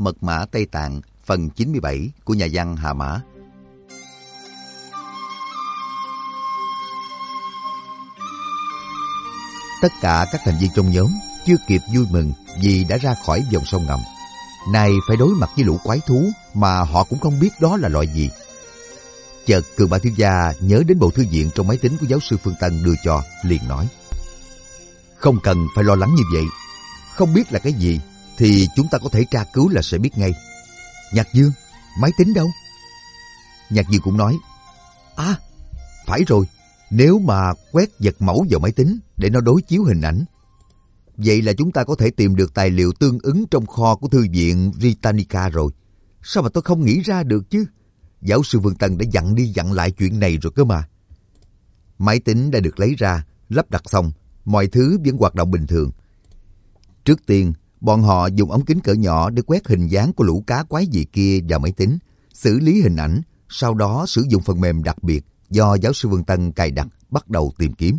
Mật mã Tây Tạng phần 97 của nhà văn Hà Mã. Tất cả các thành viên trong nhóm chưa kịp vui mừng vì đã ra khỏi dòng sông ngầm. Nay phải đối mặt với lũ quái thú mà họ cũng không biết đó là loại gì. Chợt Cường Ba Thiếu Gia nhớ đến bộ thư viện trong máy tính của giáo sư Phương Tân đưa cho, liền nói: không cần phải lo lắng như vậy. Không biết là cái gì thì chúng ta có thể tra cứu là sẽ biết ngay. Nhạc Dương, máy tính đâu? Nhạc Dương cũng nói: à, phải rồi, nếu mà quét vật mẫu vào máy tính để nó đối chiếu hình ảnh, vậy là chúng ta có thể tìm được tài liệu tương ứng trong kho của thư viện Britannica rồi. Sao mà tôi không nghĩ ra được chứ? Giáo sư Vương Tân đã dặn đi dặn lại chuyện này rồi cơ mà. Máy tính đã được lấy ra, lắp đặt xong, mọi thứ vẫn hoạt động bình thường. Trước tiên, bọn họ dùng ống kính cỡ nhỏ để quét hình dáng của lũ cá quái dị kia vào máy tính, xử lý hình ảnh, sau đó sử dụng phần mềm đặc biệt do giáo sư Vương Tân cài đặt bắt đầu tìm kiếm.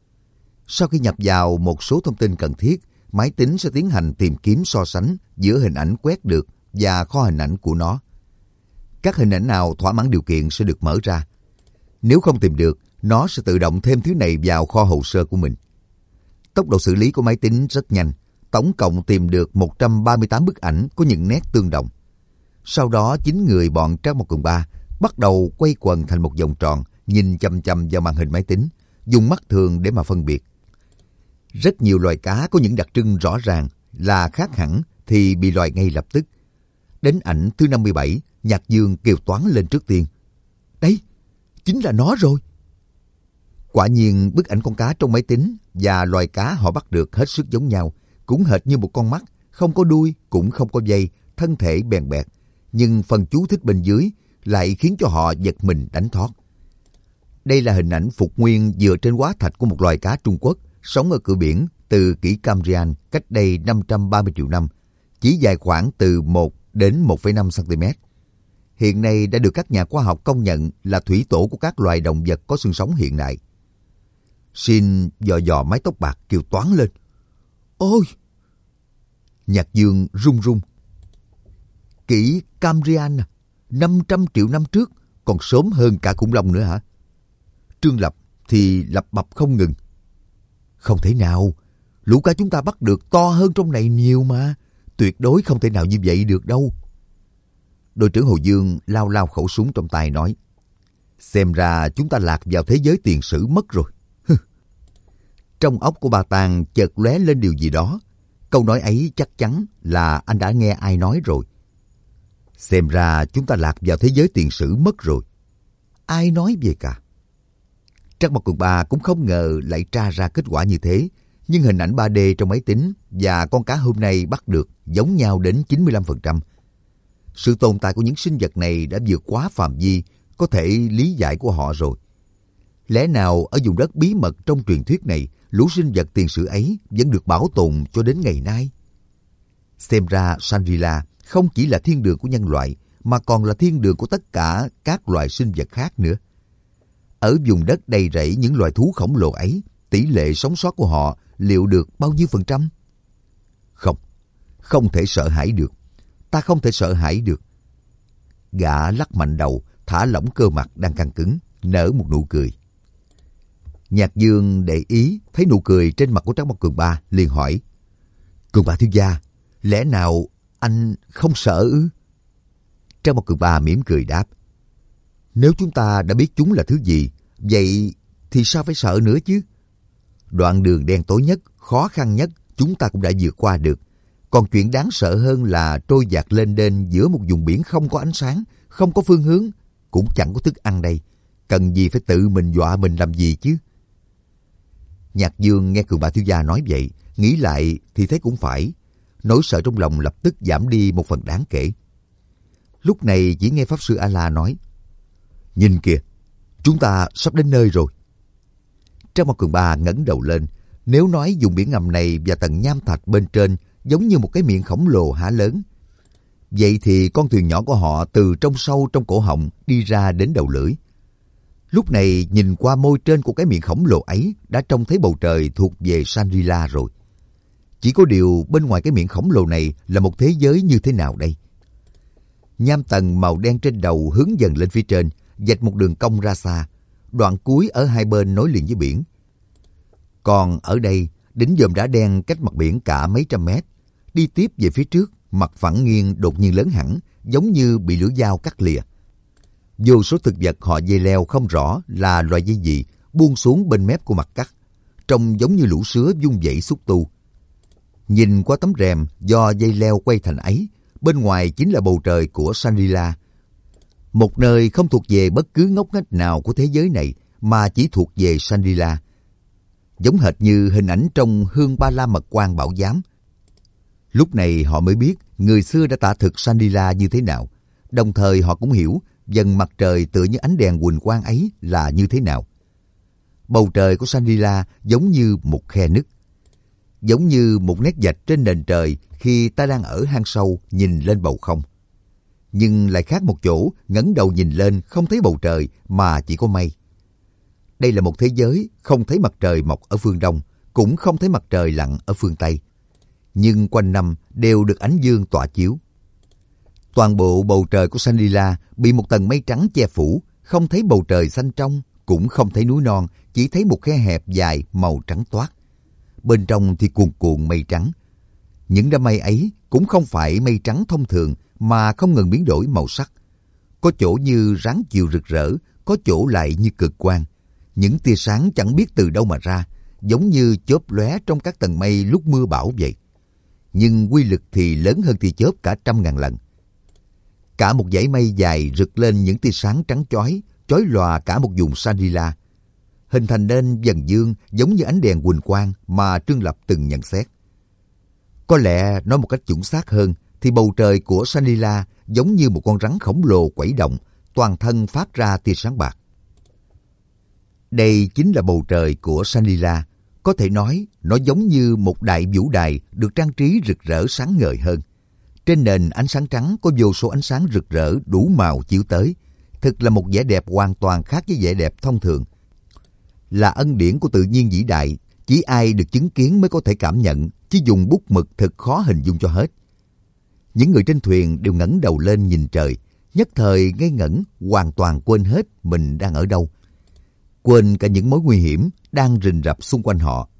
Sau khi nhập vào một số thông tin cần thiết, máy tính sẽ tiến hành tìm kiếm so sánh giữa hình ảnh quét được và kho hình ảnh của nó. Các hình ảnh nào thỏa mãn điều kiện sẽ được mở ra. Nếu không tìm được, nó sẽ tự động thêm thứ này vào kho hồ sơ của mình. Tốc độ xử lý của máy tính rất nhanh, tổng cộng tìm được 138 bức ảnh có những nét tương đồng. Sau đó 9 người bọn Trác Mộc Cường Ba bắt đầu quay quần thành một vòng tròn, nhìn chằm chằm vào màn hình máy tính, dùng mắt thường để mà phân biệt. Rất nhiều loài cá có những đặc trưng rõ ràng là khác hẳn thì bị loại ngay lập tức. Đến ảnh thứ 57, Nhạc Dương kêu toáng lên trước tiên: đấy, chính là nó rồi. Quả nhiên bức ảnh con cá trong máy tính và loài cá họ bắt được hết sức giống nhau, cũng hệt như một con mắt, không có đuôi, cũng không có dây, thân thể bèn bẹt, nhưng phần chú thích bên dưới lại khiến cho họ giật mình đánh thót. Đây là hình ảnh phục nguyên dựa trên hóa thạch của một loài cá Trung Quốc sống ở cửa biển từ kỷ Cambrian cách đây 530 triệu năm, chỉ dài khoảng từ 1 đến 1,5 cm. Hiện nay đã được các nhà khoa học công nhận là thủy tổ của các loài động vật có xương sống hiện đại. Xin dò dò mái tóc bạc kêu toáng lên: ôi! Nhạc Dương run run: kỷ Cambrian 500 triệu năm trước, còn sớm hơn cả khủng long nữa hả? Trương Lập thì lập bập không ngừng: không thể nào, lũ cá chúng ta bắt được to hơn trong này nhiều mà, tuyệt đối không thể nào như vậy được đâu. Đội trưởng Hồ Dương lao lao khẩu súng trong tay nói: xem ra chúng ta lạc vào thế giới tiền sử mất rồi. Trong óc của bà Tàng chợt lóe lên điều gì đó. Câu nói ấy chắc chắn là anh đã nghe ai nói rồi. Xem ra chúng ta lạc vào thế giới tiền sử mất rồi. Ai nói về cả? Trác Mộc Cường Ba cũng không ngờ lại tra ra kết quả như thế, nhưng hình ảnh 3D trong máy tính và con cá hôm nay bắt được giống nhau đến 95%. Sự tồn tại của những sinh vật này đã vượt quá phạm vi có thể lý giải của họ rồi. Lẽ nào ở vùng đất bí mật trong truyền thuyết này, lũ sinh vật tiền sử ấy vẫn được bảo tồn cho đến ngày nay? Xem ra Shangri-La không chỉ là thiên đường của nhân loại, mà còn là thiên đường của tất cả các loài sinh vật khác nữa. Ở vùng đất đầy rẫy những loài thú khổng lồ ấy, tỷ lệ sống sót của họ liệu được bao nhiêu %? Không, không thể sợ hãi được. Ta không thể sợ hãi được. Gã lắc mạnh đầu, thả lỏng cơ mặt đang căng cứng, nở một nụ cười. Nhạc Dương để ý thấy nụ cười trên mặt của Trác Mộc Cường Ba, liền hỏi: Cường Ba thiếu gia, lẽ nào anh không sợ ư? Trác Mộc Cường Ba mỉm cười đáp: nếu chúng ta đã biết chúng là thứ gì, vậy thì sao phải sợ nữa chứ? Đoạn đường đen tối nhất, khó khăn nhất chúng ta cũng đã vượt qua được. Còn chuyện đáng sợ hơn là trôi dạt lên đên giữa một vùng biển không có ánh sáng, không có phương hướng, cũng chẳng có thức ăn đây. Cần gì phải tự mình dọa mình làm gì chứ? Nhạc Dương nghe Cường Ba thiếu gia nói vậy, nghĩ lại thì thấy cũng phải. Nỗi sợ trong lòng lập tức giảm đi một phần đáng kể. Lúc này chỉ nghe Pháp Sư A-La nói: nhìn kìa, chúng ta sắp đến nơi rồi. Trác Mộc Cường Ba ngẩng đầu lên. Nếu nói vùng biển ngầm này và tầng nham thạch bên trên giống như một cái miệng khổng lồ há lớn, vậy thì con thuyền nhỏ của họ từ trong sâu trong cổ họng đi ra đến đầu lưỡi. Lúc này nhìn qua môi trên của cái miệng khổng lồ ấy đã trông thấy bầu trời thuộc về Shangri-La rồi. Chỉ có điều bên ngoài cái miệng khổng lồ này là một thế giới như thế nào đây? Nham tầng màu đen trên đầu hướng dần lên phía trên, vạch một đường cong ra xa. Đoạn cuối ở hai bên nối liền với biển. Còn ở đây, đỉnh dòm đá đen cách mặt biển cả mấy trăm mét. Đi tiếp về phía trước, mặt phẳng nghiêng đột nhiên lớn hẳn, giống như bị lưỡi dao cắt lìa. Vô số thực vật họ dây leo không rõ là loài dây gì, buông xuống bên mép của mặt cắt, trông giống như lũ sứa vung vẩy xúc tu. Nhìn qua tấm rèm do dây leo quay thành ấy, bên ngoài chính là bầu trời của Shangri-La. Một nơi không thuộc về bất cứ ngóc ngách nào của thế giới này, mà chỉ thuộc về Shangri-La. Giống hệt như hình ảnh trong Hương Ba La Mật Quan Bảo Giám. Lúc này họ mới biết người xưa đã tả thực Shangri-La như thế nào. Đồng thời họ cũng hiểu dần mặt trời tựa như ánh đèn huỳnh quang ấy là như thế nào. Bầu trời của Shangri-La giống như một khe nứt, giống như một nét vạch trên nền trời khi ta đang ở hang sâu nhìn lên bầu không. Nhưng lại khác một chỗ, ngẩng đầu nhìn lên không thấy bầu trời mà chỉ có mây. Đây là một thế giới không thấy mặt trời mọc ở phương Đông, cũng không thấy mặt trời lặn ở phương Tây. Nhưng quanh năm đều được ánh dương tỏa chiếu. Toàn bộ bầu trời của Shangri-La bị một tầng mây trắng che phủ, không thấy bầu trời xanh trong, cũng không thấy núi non, chỉ thấy một khe hẹp dài màu trắng toát. Bên trong thì cuồn cuộn mây trắng. Những đám mây ấy cũng không phải mây trắng thông thường mà không ngừng biến đổi màu sắc. Có chỗ như ráng chiều rực rỡ, có chỗ lại như cực quang. Những tia sáng chẳng biết từ đâu mà ra, giống như chớp lóe trong các tầng mây lúc mưa bão vậy. Nhưng quy lực thì lớn hơn tia chớp cả 100.000 lần. Cả một dãy mây dài rực lên những tia sáng trắng chói, chói lòa cả một vùng Shangri-La, hình thành nên vầng dương giống như ánh đèn huỳnh quang mà Trương Lập từng nhận xét. Có lẽ nói một cách chuẩn xác hơn thì bầu trời của Shangri-La giống như một con rắn khổng lồ quẩy động, toàn thân phát ra tia sáng bạc. Đây chính là bầu trời của Shangri-La. Có thể nói nó giống như một đại vũ đài được trang trí rực rỡ sáng ngời hơn. Trên nền ánh sáng trắng có vô số ánh sáng rực rỡ đủ màu chiếu tới. Thực là một vẻ đẹp hoàn toàn khác với vẻ đẹp thông thường. Là ân điển của tự nhiên vĩ đại, chỉ ai được chứng kiến mới có thể cảm nhận, chứ dùng bút mực thật khó hình dung cho hết. Những người trên thuyền đều ngẩng đầu lên nhìn trời, nhất thời ngây ngẩn, hoàn toàn quên hết mình đang ở đâu. Quên cả những mối nguy hiểm đang rình rập xung quanh họ.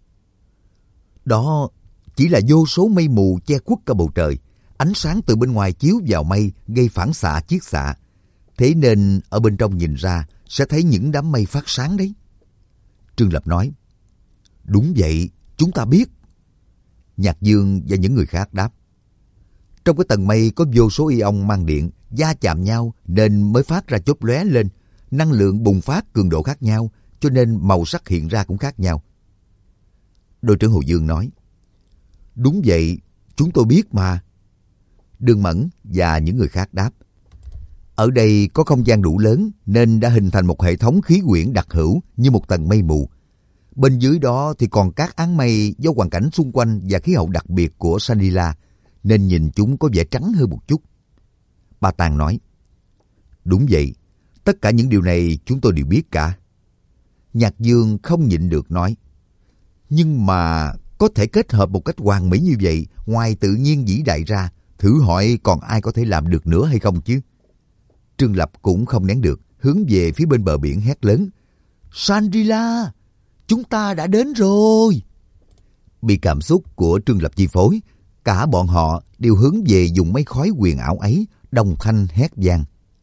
Đó chỉ là vô số mây mù che khuất cả bầu trời. Ánh sáng từ bên ngoài chiếu vào mây gây phản xạ chiết xạ. Thế nên ở bên trong nhìn ra sẽ thấy những đám mây phát sáng đấy. Trương Lập nói, đúng vậy, chúng ta biết. Nhạc Dương và những người khác đáp, trong cái tầng mây có vô số ion mang điện, va chạm nhau nên mới phát ra chớp lóe lên. Năng lượng bùng phát cường độ khác nhau, cho nên màu sắc hiện ra cũng khác nhau. Đội trưởng Hồ Dương nói, đúng vậy, chúng tôi biết mà. Đường Mẫn và những người khác đáp, ở đây có không gian đủ lớn nên đã hình thành một hệ thống khí quyển đặc hữu như một tầng mây mù. Bên dưới đó thì còn các áng mây do hoàn cảnh xung quanh và khí hậu đặc biệt của Shangri-La, nên nhìn chúng có vẻ trắng hơn một chút. Ba Tàng nói, đúng vậy, tất cả những điều này chúng tôi đều biết cả. Nhạc Dương không nhịn được nói, nhưng mà có thể kết hợp một cách hoàn mỹ như vậy, ngoài tự nhiên vĩ đại ra, thử hỏi còn ai có thể làm được nữa hay không chứ? Trương Lập cũng không nén được, hướng về phía bên bờ biển hét lớn, Shangri-La, chúng ta đã đến rồi. Bị cảm xúc của Trương Lập chi phối, cả bọn họ đều hướng về vùng mây khói huyền ảo ấy, đồng thanh hét vang.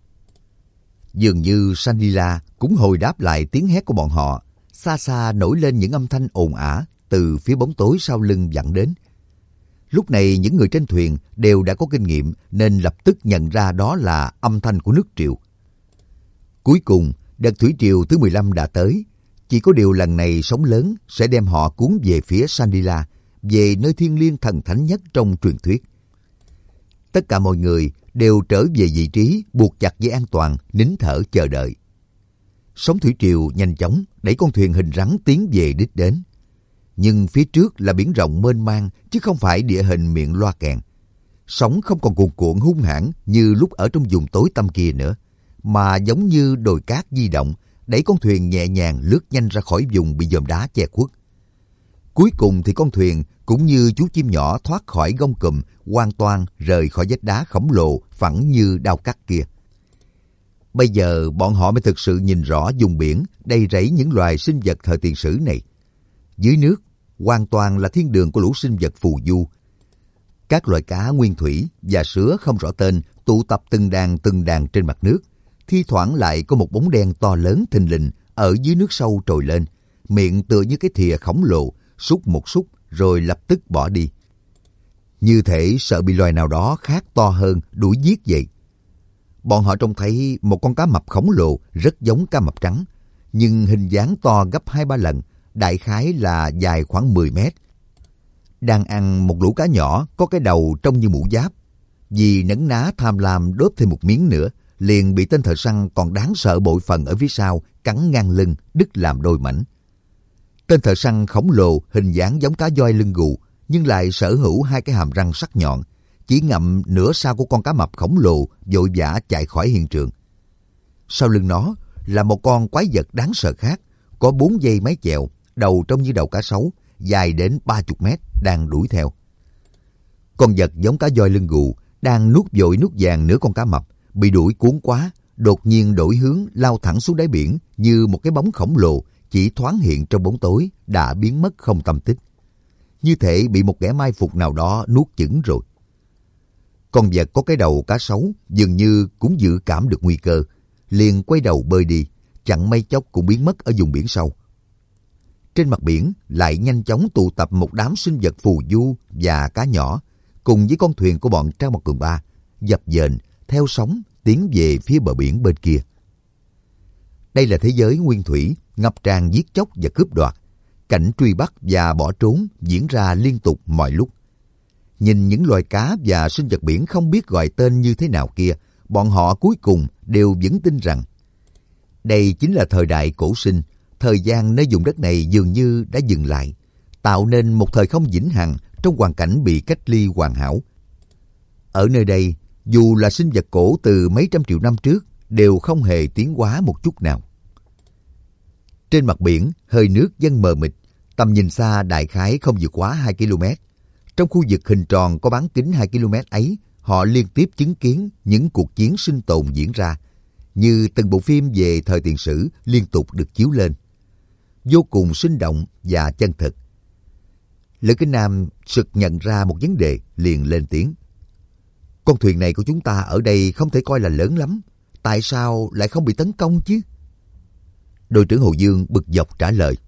Dường như Shangri-La cũng hồi đáp lại tiếng hét của bọn họ, xa xa nổi lên những âm thanh ồn ào từ phía bóng tối sau lưng vọng đến. Lúc này những người trên thuyền đều đã có kinh nghiệm nên lập tức nhận ra đó là âm thanh của nước triều. Cuối cùng, đợt thủy triều thứ 15 đã tới. Chỉ có điều lần này sóng lớn sẽ đem họ cuốn về phía Shangri-La, về nơi thiêng liêng thần thánh nhất trong truyền thuyết. Tất cả mọi người đều trở về vị trí, buộc chặt dây an toàn, nín thở chờ đợi. Sóng thủy triều nhanh chóng đẩy con thuyền hình rắn tiến về đích đến. Nhưng phía trước là biển rộng mênh mang, chứ không phải địa hình miệng loa kèn. Sóng không còn cuồn cuộn hung hãn như lúc ở trong vùng tối tăm kia nữa, mà giống như đồi cát di động, đẩy con thuyền nhẹ nhàng lướt nhanh ra khỏi vùng bị dòm đá che khuất. Cuối cùng thì con thuyền cũng như chú chim nhỏ thoát khỏi gông cùm, hoàn toàn rời khỏi vách đá khổng lồ phẳng như đao cắt kia. Bây giờ bọn họ mới thực sự nhìn rõ vùng biển đầy rẫy những loài sinh vật thời tiền sử này. Dưới nước, hoàn toàn là thiên đường của lũ sinh vật phù du. Các loài cá nguyên thủy và sứa không rõ tên tụ tập từng đàn trên mặt nước. Thi thoảng lại có một bóng đen to lớn thình lình ở dưới nước sâu trồi lên, miệng tựa như cái thìa khổng lồ, xúc một xúc rồi lập tức bỏ đi. Như thể sợ bị loài nào đó khác to hơn đuổi giết vậy. Bọn họ trông thấy một con cá mập khổng lồ rất giống cá mập trắng, nhưng hình dáng to gấp 2-3 lần, đại khái là dài khoảng 10 mét. Đang ăn một lũ cá nhỏ có cái đầu trông như mũ giáp. Vì nấn ná tham lam đốt thêm một miếng nữa, liền bị tên thợ săn còn đáng sợ bội phần ở phía sau cắn ngang lưng, đứt làm đôi mảnh. Tên thợ săn khổng lồ hình dáng giống cá voi lưng gù, nhưng lại sở hữu 2 cái hàm răng sắc nhọn, chỉ ngậm nửa sau của con cá mập khổng lồ, vội vã chạy khỏi hiện trường. Sau lưng nó là một con quái vật đáng sợ khác, có 4 dây mái chèo, đầu trông như đầu cá sấu, dài đến 30 mét, đang đuổi theo. Con vật giống cá voi lưng gù đang nuốt vội nuốt vàng nửa con cá mập, bị đuổi cuốn quá, đột nhiên đổi hướng lao thẳng xuống đáy biển như một cái bóng khổng lồ chỉ thoáng hiện trong bóng tối đã biến mất không tâm tích. Như thể bị một kẻ mai phục nào đó nuốt chửng rồi. Con vật có cái đầu cá sấu dường như cũng dự cảm được nguy cơ, liền quay đầu bơi đi, chẳng mấy chốc cũng biến mất ở vùng biển sâu. Trên mặt biển lại nhanh chóng tụ tập một đám sinh vật phù du và cá nhỏ, cùng với con thuyền của bọn Trang Mộc Cường Ba, dập dềnh theo sóng tiến về phía bờ biển bên kia. Đây là thế giới nguyên thủy, ngập tràn giết chóc và cướp đoạt. Cảnh truy bắt và bỏ trốn diễn ra liên tục mọi lúc. Nhìn những loài cá và sinh vật biển không biết gọi tên như thế nào kia, bọn họ cuối cùng đều vững tin rằng đây chính là thời đại cổ sinh, thời gian nơi vùng đất này dường như đã dừng lại, tạo nên một thời không vĩnh hằng trong hoàn cảnh bị cách ly hoàn hảo. Ở nơi đây, dù là sinh vật cổ từ mấy trăm triệu năm trước, đều không hề tiến hóa một chút nào. Trên mặt biển, hơi nước vẫn mờ mịt, tầm nhìn xa đại khái không vượt quá 2 km. Trong khu vực hình tròn có bán kính 2 km ấy, họ liên tiếp chứng kiến những cuộc chiến sinh tồn diễn ra, như từng bộ phim về thời tiền sử liên tục được chiếu lên. Vô cùng sinh động và chân thực. Lữ Kính Nam sực nhận ra một vấn đề, liền lên tiếng. Con thuyền này của chúng ta ở đây không thể coi là lớn lắm. Tại sao lại không bị tấn công chứ? Đội trưởng Hồ Dương bực dọc trả lời.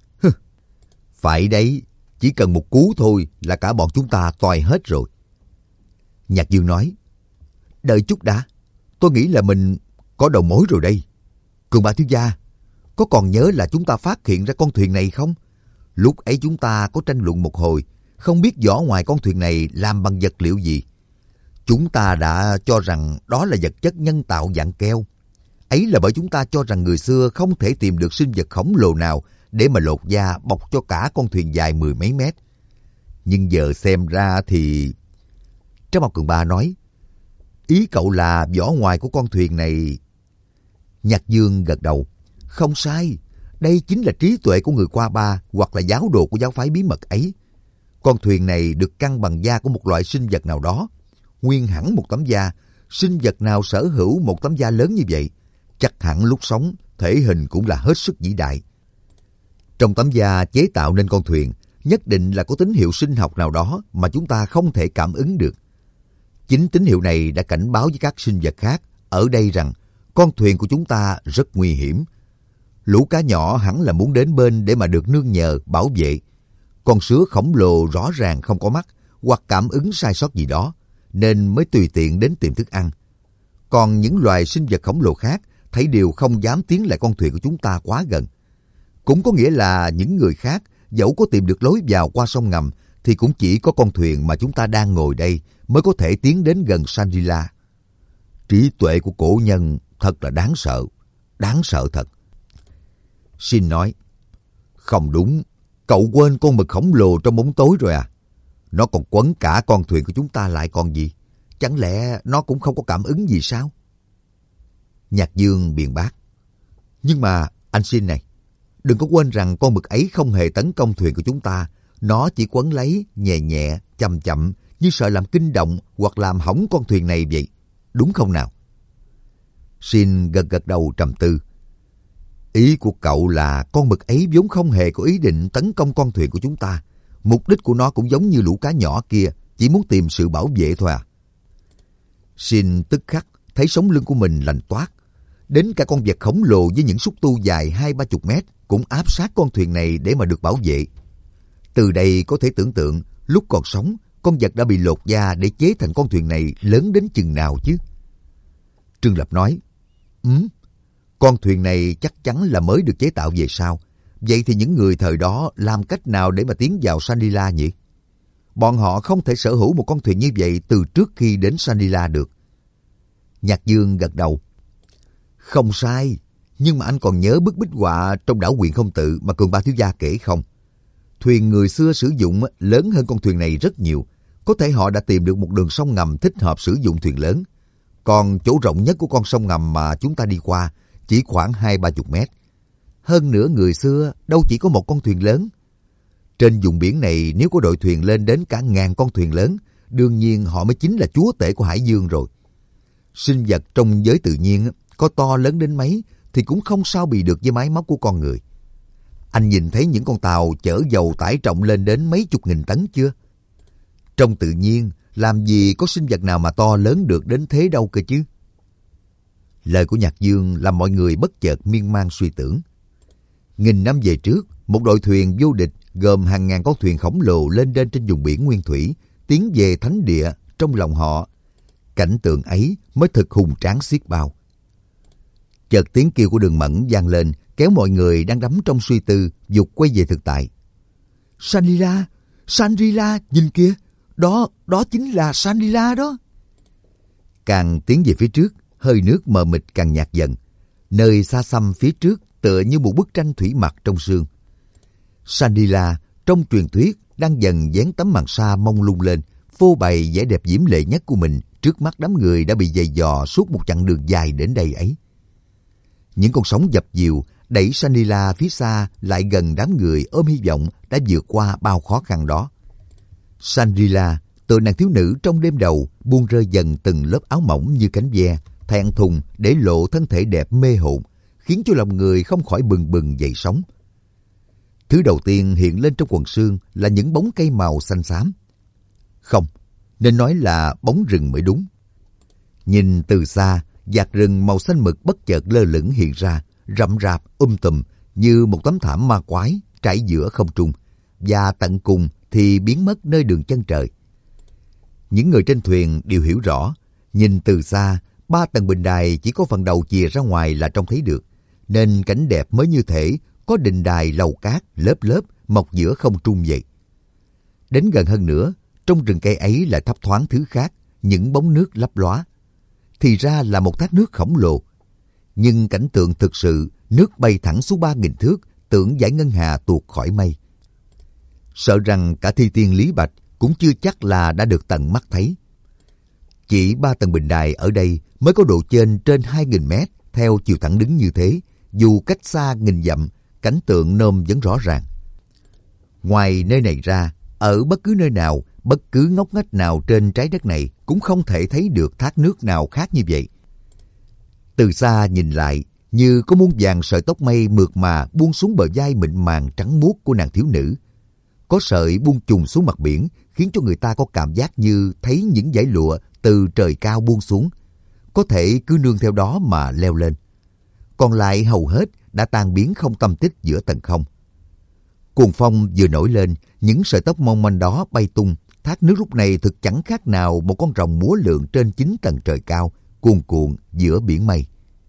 Phải đấy, chỉ cần một cú thôi là cả bọn chúng ta toài hết rồi. Nhạc Dương nói. Đợi chút đã, tôi nghĩ là mình có đầu mối rồi đây. Cường Ba thiếu gia, có còn nhớ là chúng ta phát hiện ra con thuyền này không? Lúc ấy chúng ta có tranh luận một hồi, không biết vỏ ngoài con thuyền này làm bằng vật liệu gì. Chúng ta đã cho rằng đó là vật chất nhân tạo dạng keo. Ấy là bởi chúng ta cho rằng người xưa không thể tìm được sinh vật khổng lồ nào để mà lột da bọc cho cả con thuyền dài 10 mấy mét. Nhưng giờ xem ra thì... Trác Mộc Cường Ba nói, ý cậu là vỏ ngoài của con thuyền này... Nhạc Dương gật đầu. Không sai, đây chính là trí tuệ của người Qua Ba hoặc là giáo đồ của giáo phái bí mật ấy. Con thuyền này được căng bằng da của một loại sinh vật nào đó. Nguyên hẳn một tấm da, sinh vật nào sở hữu một tấm da lớn như vậy, chắc hẳn lúc sống, thể hình cũng là hết sức vĩ đại. Trong tấm da chế tạo nên con thuyền, nhất định là có tín hiệu sinh học nào đó mà chúng ta không thể cảm ứng được. Chính tín hiệu này đã cảnh báo với các sinh vật khác ở đây rằng con thuyền của chúng ta rất nguy hiểm. Lũ cá nhỏ hẳn là muốn đến bên để mà được nương nhờ, bảo vệ. Con sứa khổng lồ rõ ràng không có mắt hoặc cảm ứng sai sót gì đó, nên mới tùy tiện đến tìm thức ăn. Còn những loài sinh vật khổng lồ khác thấy điều không dám tiến lại con thuyền của chúng ta quá gần. Cũng có nghĩa là những người khác dẫu có tìm được lối vào qua sông ngầm thì cũng chỉ có con thuyền mà chúng ta đang ngồi đây mới có thể tiến đến gần Shangri-La. Trí tuệ của cổ nhân thật là đáng sợ thật. Shin nói, không đúng, cậu quên con mực khổng lồ trong bóng tối rồi à? Nó còn quấn cả con thuyền của chúng ta lại còn gì? Chẳng lẽ nó cũng không có cảm ứng gì sao? Nhạc Dương biện bác. Nhưng mà anh Shin này, đừng có quên rằng con mực ấy không hề tấn công thuyền của chúng ta, Nó chỉ quấn lấy, nhẹ nhẹ, chậm chậm, như sợ làm kinh động hoặc làm hỏng con thuyền này vậy. Đúng không nào? Shin gật gật đầu trầm tư. Ý của cậu là con mực ấy vốn không hề có ý định tấn công con thuyền của chúng ta. Mục đích của nó cũng giống như lũ cá nhỏ kia, chỉ muốn tìm sự bảo vệ thôi à? Shin tức khắc thấy sống lưng của mình lạnh toát. Đến cả con vật khổng lồ với những xúc tu dài 20-30 mét cũng áp sát con thuyền này để mà được bảo vệ. Từ đây có thể tưởng tượng lúc còn sống, con vật đã bị lột da để chế thành con thuyền này lớn đến chừng nào chứ? Trương Lập nói, con thuyền này chắc chắn là mới được chế tạo về sau. Vậy thì những người thời đó làm cách nào để mà tiến vào Shangri-La nhỉ? Bọn họ không thể sở hữu một con thuyền như vậy từ trước khi đến Shangri-La được. Nhạc Dương gật đầu. Không sai, nhưng mà anh còn nhớ bức bích họa trong đảo Quyền Không Tự mà Cường Ba thiếu gia kể không? Thuyền người xưa sử dụng lớn hơn con thuyền này rất nhiều. Có thể họ đã tìm được một đường sông ngầm thích hợp sử dụng thuyền lớn. Còn chỗ rộng nhất của con sông ngầm mà chúng ta đi qua chỉ khoảng 20-30 mét. Hơn nữa người xưa đâu chỉ có một con thuyền lớn. Trên vùng biển này nếu có đội thuyền lên đến cả 1000 con thuyền lớn, đương nhiên họ mới chính là chúa tể của hải dương rồi. Sinh vật trong giới tự nhiên có to lớn đến mấy thì cũng không sao bì được với máy móc của con người. Anh nhìn thấy những con tàu chở dầu tải trọng lên đến mấy chục nghìn tấn chưa? Trong tự nhiên, làm gì có sinh vật nào mà to lớn được đến thế đâu cơ chứ? Lời của Nhạc Dương làm mọi người bất chợt miên man suy tưởng. Nghìn năm về trước, một đội thuyền vô địch gồm hàng ngàn con thuyền khổng lồ lên đên trên vùng biển nguyên thủy, tiến về thánh địa trong lòng họ. Cảnh tượng ấy mới thực hùng tráng xiết bao. Chợt tiếng kêu của Đường Mẫn vang lên, kéo mọi người đang đắm trong suy tư, giục quay về thực tại. Shangri-La, Shangri-La, nhìn kìa, đó chính là Shangri-La đó. Càng tiến về phía trước, hơi nước mờ mịt càng nhạt dần. Nơi xa xăm phía trước tựa như một bức tranh thủy mặc trong sương. Shangri-La trong truyền thuyết đang dần dán tấm màn sa mông lung lên, phô bày vẻ đẹp diễm lệ nhất của mình trước mắt đám người đã bị giày dò suốt một chặng đường dài đến đây ấy. Những con sóng dập dìu đẩy Shangri-La phía xa lại gần đám người ôm hy vọng đã vượt qua bao khó khăn đó. Shangri-La, tựa nàng thiếu nữ trong đêm đầu, buông rơi dần từng lớp áo mỏng như cánh ve, thẹn thùng để lộ thân thể đẹp mê hồn, khiến cho lòng người không khỏi bừng bừng dậy sóng. Thứ đầu tiên hiện lên trong quần sương là những bóng cây màu xanh xám. Không, nên nói là bóng rừng mới đúng. Nhìn từ xa, dạt rừng màu xanh mực bất chợt lơ lửng hiện ra, rậm rạp tùm như một tấm thảm ma quái trải giữa không trung, và tận cùng thì biến mất nơi đường chân trời. Những người trên thuyền đều hiểu rõ, nhìn từ xa, 3 tầng bình đài chỉ có phần đầu chìa ra ngoài là trông thấy được, nên cảnh đẹp mới như thể có đình đài lầu cát lớp lớp mọc giữa không trung vậy. Đến gần hơn nữa, trong rừng cây ấy lại thấp thoáng thứ khác, những bóng nước lấp lóa. Thì ra là một thác nước khổng lồ. Nhưng cảnh tượng thực sự, nước bay thẳng xuống 3000 thước, tưởng dải ngân hà tuột khỏi mây. Sợ rằng cả thi tiên Lý Bạch cũng chưa chắc là đã được tận mắt thấy. Chỉ 3 tầng bình đài ở đây mới có độ trên 2000 mét theo chiều thẳng đứng như thế, dù cách xa nghìn dặm, cảnh tượng nôm vẫn rõ ràng. Ngoài nơi này ra, ở bất cứ nơi nào, bất cứ ngóc ngách nào trên trái đất này cũng không thể thấy được thác nước nào khác như vậy. Từ xa nhìn lại, như có muôn vàng sợi tóc mây mượt mà buông xuống bờ vai mịn màng trắng muốt của nàng thiếu nữ. Có sợi buông trùng xuống mặt biển, khiến cho người ta có cảm giác như thấy những dải lụa từ trời cao buông xuống, có thể cứ nương theo đó mà leo lên. Còn lại hầu hết đã tan biến không tâm tích giữa tầng không. Cuồng phong vừa nổi lên, những sợi tóc mong manh đó bay tung. Thác nước lúc này thực chẳng khác nào một con rồng múa lượn trên 9 tầng trời cao, cuồn cuộn giữa biển mây.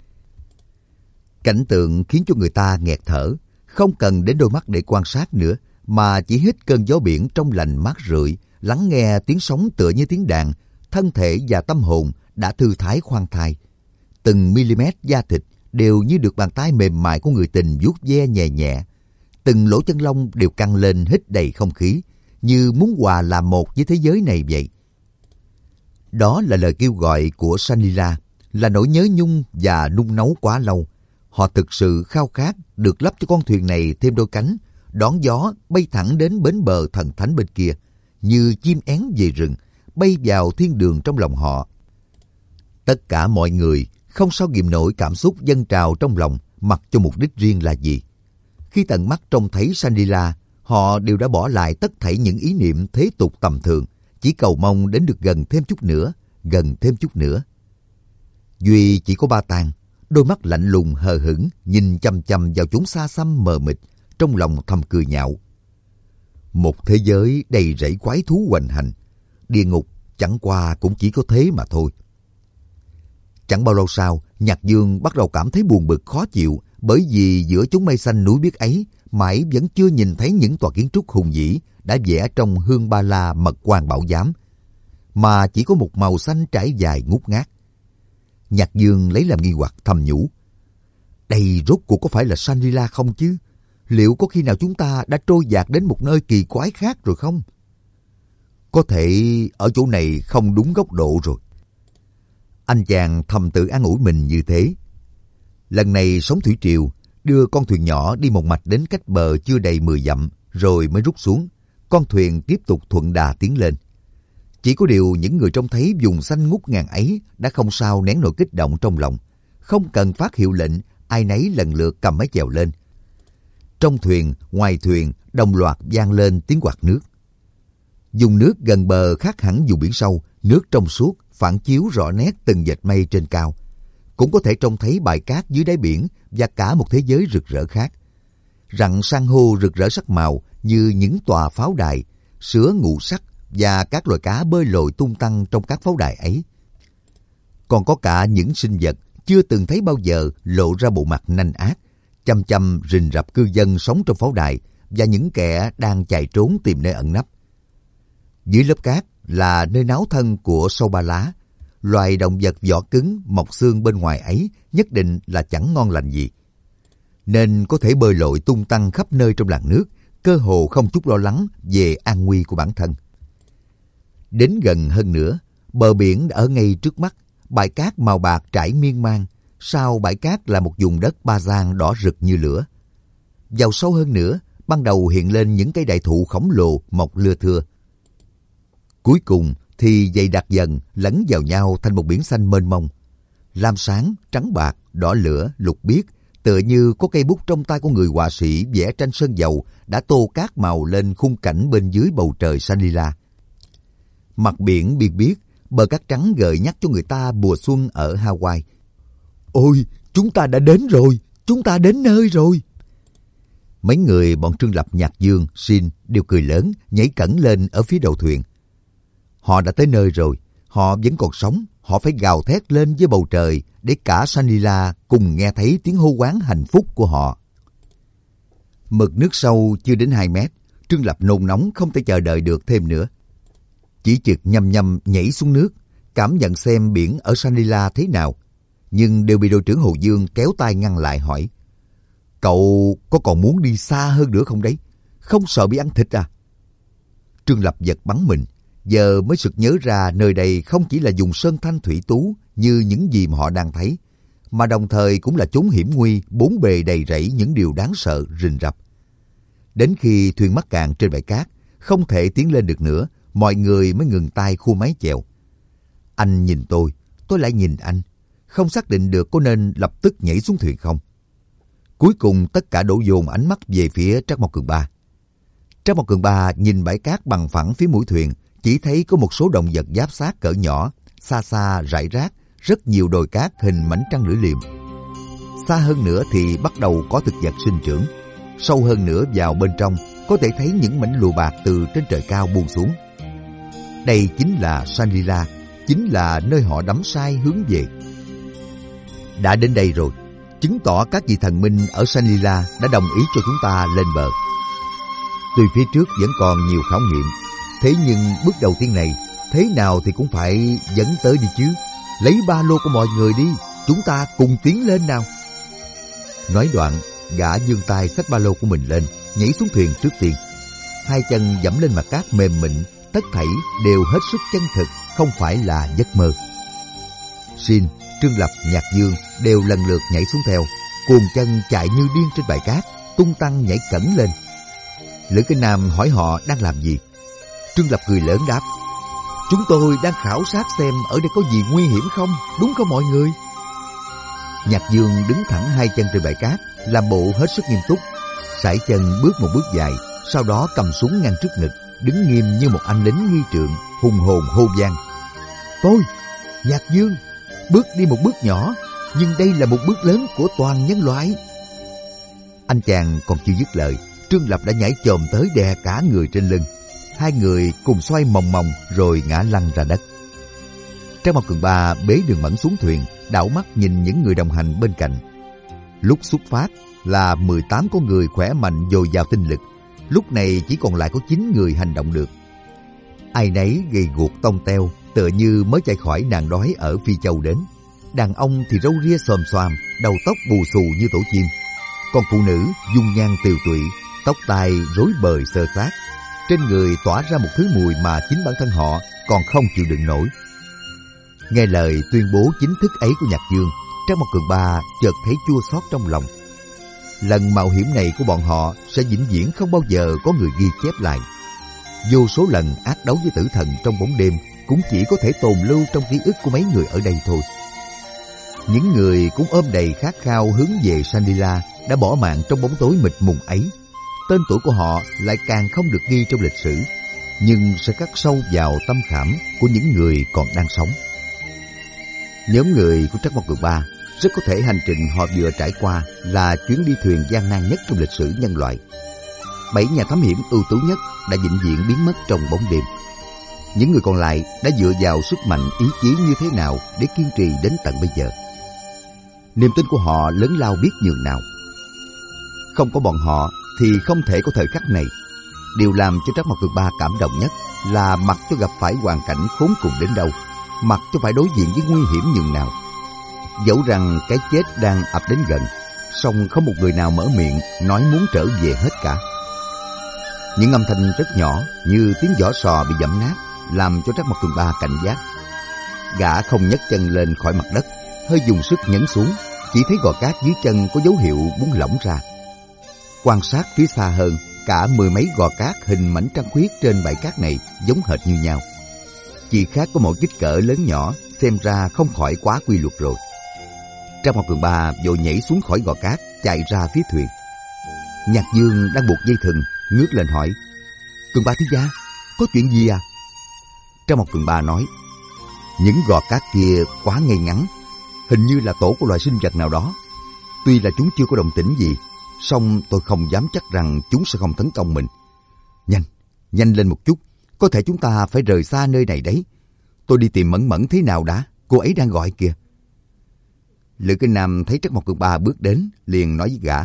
Cảnh tượng khiến cho người ta nghẹt thở, không cần đến đôi mắt để quan sát nữa, mà chỉ hít cơn gió biển trong lành mát rượi, lắng nghe tiếng sóng tựa như tiếng đàn, thân thể và tâm hồn đã thư thái khoan thai. Từng mm da thịt đều như được bàn tay mềm mại của người tình vuốt ve nhẹ nhẹ. Từng lỗ chân lông đều căng lên hít đầy không khí, như muốn hòa làm một với thế giới này vậy. Đó là lời kêu gọi của Shangri-La, là nỗi nhớ nhung và nung nấu quá lâu. Họ thực sự khao khát được lắp cho con thuyền này thêm đôi cánh, đón gió bay thẳng đến bến bờ thần thánh bên kia, như chim én về rừng, bay vào thiên đường trong lòng họ. Tất cả mọi người không sao ghìm nổi cảm xúc dâng trào trong lòng, mặc cho mục đích riêng là gì. Khi tận mắt trông thấy Shangri-La, họ đều đã bỏ lại tất thảy những ý niệm thế tục tầm thường, chỉ cầu mong đến được gần thêm chút nữa, gần thêm chút nữa. Duy chỉ có Ba Tàng, đôi mắt lạnh lùng hờ hững nhìn chăm chăm vào chốn xa xăm mờ mịt, trong lòng thầm cười nhạo. Một thế giới đầy rẫy quái thú hoành hành, địa ngục chẳng qua cũng chỉ có thế mà thôi. Chẳng bao lâu sau, Nhạc Dương bắt đầu cảm thấy buồn bực khó chịu, bởi vì giữa chốn mây xanh núi biếc ấy mãi vẫn chưa nhìn thấy những tòa kiến trúc hùng vĩ đã vẽ trong Hương Ba La Mật Quan Bảo Giám, mà chỉ có một màu xanh trải dài ngút ngát. Nhạc Dương lấy làm nghi hoặc thầm nhủ, đây rốt cuộc có phải là Shangri-La không chứ? Liệu có khi nào chúng ta đã trôi dạt đến một nơi kỳ quái khác rồi không? Có thể ở chỗ này không đúng góc độ rồi. Anh chàng thầm tự an ủi mình như thế. Lần này sóng thủy triều đưa con thuyền nhỏ đi một mạch đến cách bờ chưa đầy 10 dặm rồi mới rút xuống. Con thuyền tiếp tục thuận đà tiến lên. Chỉ có điều những người trông thấy vùng xanh ngút ngàn ấy đã không sao nén nổi kích động trong lòng. Không cần phát hiệu lệnh, ai nấy lần lượt cầm mái chèo lên. Trong thuyền, ngoài thuyền đồng loạt vang lên tiếng quạt nước. Vùng nước gần bờ khác hẳn vùng biển sâu, nước trong suốt phản chiếu rõ nét từng vệt mây trên cao. Cũng có thể trông thấy bãi cát dưới đáy biển và cả một thế giới rực rỡ khác. Rặng san hô rực rỡ sắc màu như những tòa pháo đài, sứa ngũ sắc và các loài cá bơi lội tung tăng trong các pháo đài ấy. Còn có cả những sinh vật chưa từng thấy bao giờ lộ ra bộ mặt nanh ác, chăm chăm rình rập cư dân sống trong pháo đài và những kẻ đang chạy trốn tìm nơi ẩn nấp. Dưới lớp cát là nơi náo thân của sâu ba lá. Loài động vật vỏ cứng, mọc xương bên ngoài ấy nhất định là chẳng ngon lành gì. Nên có thể bơi lội tung tăng khắp nơi trong làn nước, cơ hồ không chút lo lắng về an nguy của bản thân. Đến gần hơn nữa, bờ biển đã ở ngay trước mắt, bãi cát màu bạc trải miên man. Sau bãi cát là một vùng đất ba gian đỏ rực như lửa. Vào sâu hơn nữa, ban đầu hiện lên những cây đại thụ khổng lồ mọc lưa thưa. Cuối cùng thì dày đặc dần lẫn vào nhau thành một biển xanh mênh mông. Lam sáng, trắng bạc, đỏ lửa, lục biếc, tựa như có cây bút trong tay của người họa sĩ vẽ tranh sơn dầu đã tô cát màu lên khung cảnh bên dưới bầu trời Shangri-La. Mặt biển biên biếc, bờ cát trắng gợi nhắc cho người ta mùa xuân ở Hawaii. Ôi, chúng ta đã đến rồi, chúng ta đến nơi rồi. Mấy người bọn Trương Lập, Nhạc Dương, Sin đều cười lớn, nhảy cẫng lên ở phía đầu thuyền. Họ đã tới nơi rồi, họ vẫn còn sống, họ phải gào thét lên với bầu trời để cả Shangri-La cùng nghe thấy tiếng hô hoán hạnh phúc của họ. Mực nước sâu chưa đến 2 mét, Trương Lập nôn nóng không thể chờ đợi được thêm nữa. Chỉ chực nhăm nhăm nhảy xuống nước, cảm nhận xem biển ở Shangri-La thế nào, nhưng đều bị đội trưởng Hồ Dương kéo tay ngăn lại hỏi: Cậu có còn muốn đi xa hơn nữa không đấy? Không sợ bị ăn thịt à? Trương Lập giật bắn mình, giờ mới sực nhớ ra nơi đây không chỉ là vùng sơn thanh thủy tú như những gì mà họ đang thấy, mà đồng thời cũng là chốn hiểm nguy, bốn bề đầy rẫy những điều đáng sợ rình rập. Đến khi thuyền mắc cạn trên bãi cát, không thể tiến lên được nữa, mọi người mới ngừng tay khua mái chèo. Anh nhìn tôi lại nhìn anh, không xác định được có nên lập tức nhảy xuống thuyền không. Cuối cùng tất cả đổ dồn ánh mắt về phía Trác Mộc Cường Ba. Trác Mộc Cường Ba nhìn bãi cát bằng phẳng phía mũi thuyền, chỉ thấy có một số động vật giáp xác cỡ nhỏ, xa xa rải rác, rất nhiều đồi cát hình mảnh trăng lưỡi liềm. Xa hơn nữa thì bắt đầu có thực vật sinh trưởng. Sâu hơn nữa vào bên trong, có thể thấy những mảnh lụa bạc từ trên trời cao buông xuống. Đây chính là Shangri-La, chính là nơi họ đắm say hướng về. Đã đến đây rồi, chứng tỏ các vị thần minh ở Shangri-La đã đồng ý cho chúng ta lên bờ. Tuy phía trước vẫn còn nhiều khảo nghiệm, thế nhưng bước đầu tiên này, thế nào thì cũng phải dẫn tới đi chứ. Lấy ba lô của mọi người đi, chúng ta cùng tiến lên nào. Nói đoạn, gã giương tay xách ba lô của mình lên, nhảy xuống thuyền trước tiên. Hai chân dẫm lên mặt cát mềm mịn, tất thảy đều hết sức chân thực, không phải là giấc mơ. Sin, Trương Lập, Nhạc Dương đều lần lượt nhảy xuống theo, cuồng chân chạy như điên trên bãi cát, tung tăng nhảy cẫng lên. Lữ Kinh Nam hỏi họ đang làm gì. Trương Lập cười lớn đáp: chúng tôi đang khảo sát xem ở đây có gì nguy hiểm không, đúng không mọi người? Nhạc Dương đứng thẳng hai chân trên bãi cát, làm bộ hết sức nghiêm túc, sải chân bước một bước dài, sau đó cầm súng ngăn trước ngực, đứng nghiêm như một anh lính nghi trượng, hùng hồn hô vang: tôi, Nhạc Dương, bước đi một bước nhỏ, nhưng đây là một bước lớn của toàn nhân loại. Anh chàng còn chưa dứt lời, Trương Lập đã nhảy chồm tới đè cả người trên lưng. Hai người cùng xoay mòng mòng rồi ngã lăn ra đất. Trang Mộc Cường Ba bế Đường Mẫn xuống thuyền, đảo mắt nhìn những người đồng hành bên cạnh. Lúc xuất phát là 18 con người khỏe mạnh dồi dào tinh lực, lúc này chỉ còn lại có 9 người hành động được. Ai nấy gầy guộc tông teo, tựa như mới chạy khỏi nạn đói ở Phi Châu đến. Đàn ông thì râu ria xồm xoàm, đầu tóc bù xù như tổ chim. Còn phụ nữ dung nhan tiều tụy, tóc tai rối bời xơ xác, trên người tỏa ra một thứ mùi mà chính bản thân họ còn không chịu đựng nổi. Nghe lời tuyên bố chính thức ấy của Nhạc Dương, Trang Mộc Cường Ba chợt thấy chua xót trong lòng. Lần mạo hiểm này của bọn họ sẽ vĩnh viễn không bao giờ có người ghi chép lại. Vô số lần ác đấu với tử thần trong bóng đêm cũng chỉ có thể tồn lưu trong ký ức của mấy người ở đây thôi. Những người cũng ôm đầy khát khao hướng về Shangri-La đã bỏ mạng trong bóng tối mịt mùng ấy. Tên tuổi của họ lại càng không được ghi trong lịch sử, nhưng sẽ khắc sâu vào tâm khảm của những người còn đang sống. Nhóm người của Trắc Mộc Cường Ba rất có thể hành trình họ vừa trải qua là chuyến đi thuyền gian nan nhất trong lịch sử nhân loại. 7 nhà thám hiểm ưu tú nhất đã vĩnh viễn biến mất trong bóng đêm. Những người còn lại đã dựa vào sức mạnh ý chí như thế nào để kiên trì đến tận bây giờ. Niềm tin của họ lớn lao biết nhường nào. Không có bọn họ thì không thể có thời khắc này. Điều làm cho Trắc Mộc Cường Ba cảm động nhất là mặc cho gặp phải hoàn cảnh khốn cùng đến đâu, mặc cho phải đối diện với nguy hiểm nhường nào. Dẫu rằng cái chết đang ập đến gần, song không một người nào mở miệng nói muốn trở về hết cả. Những âm thanh rất nhỏ như tiếng vỏ sò bị giẫm nát làm cho Trắc Mộc Cường Ba cảnh giác. Gã không nhấc chân lên khỏi mặt đất, hơi dùng sức nhấn xuống, chỉ thấy gò cát dưới chân có dấu hiệu muốn lỏng ra. Quan sát phía xa hơn, cả 10 mấy gò cát hình mảnh trăng khuyết trên bãi cát này giống hệt như nhau. Chỉ khác có một kích cỡ lớn nhỏ, xem ra không khỏi quá quy luật rồi. Trang Mộc Cường Ba vội nhảy xuống khỏi gò cát, chạy ra phía thuyền. Nhạc Dương đang buộc dây thừng, ngước lên hỏi: Cường Ba thiếu gia, có chuyện gì à? Trang Mộc Cường Ba nói: những gò cát kia quá ngay ngắn, hình như là tổ của loài sinh vật nào đó. Tuy là chúng chưa có động tĩnh gì, song tôi không dám chắc rằng chúng sẽ không tấn công mình. Nhanh lên một chút, có thể chúng ta phải rời xa nơi này đấy. Tôi đi tìm Mẫn Mẫn thế nào đã, cô ấy đang gọi kìa. Lữ Kinh Nam thấy Trắc Mộc Cường Ba bước đến, liền nói với gã: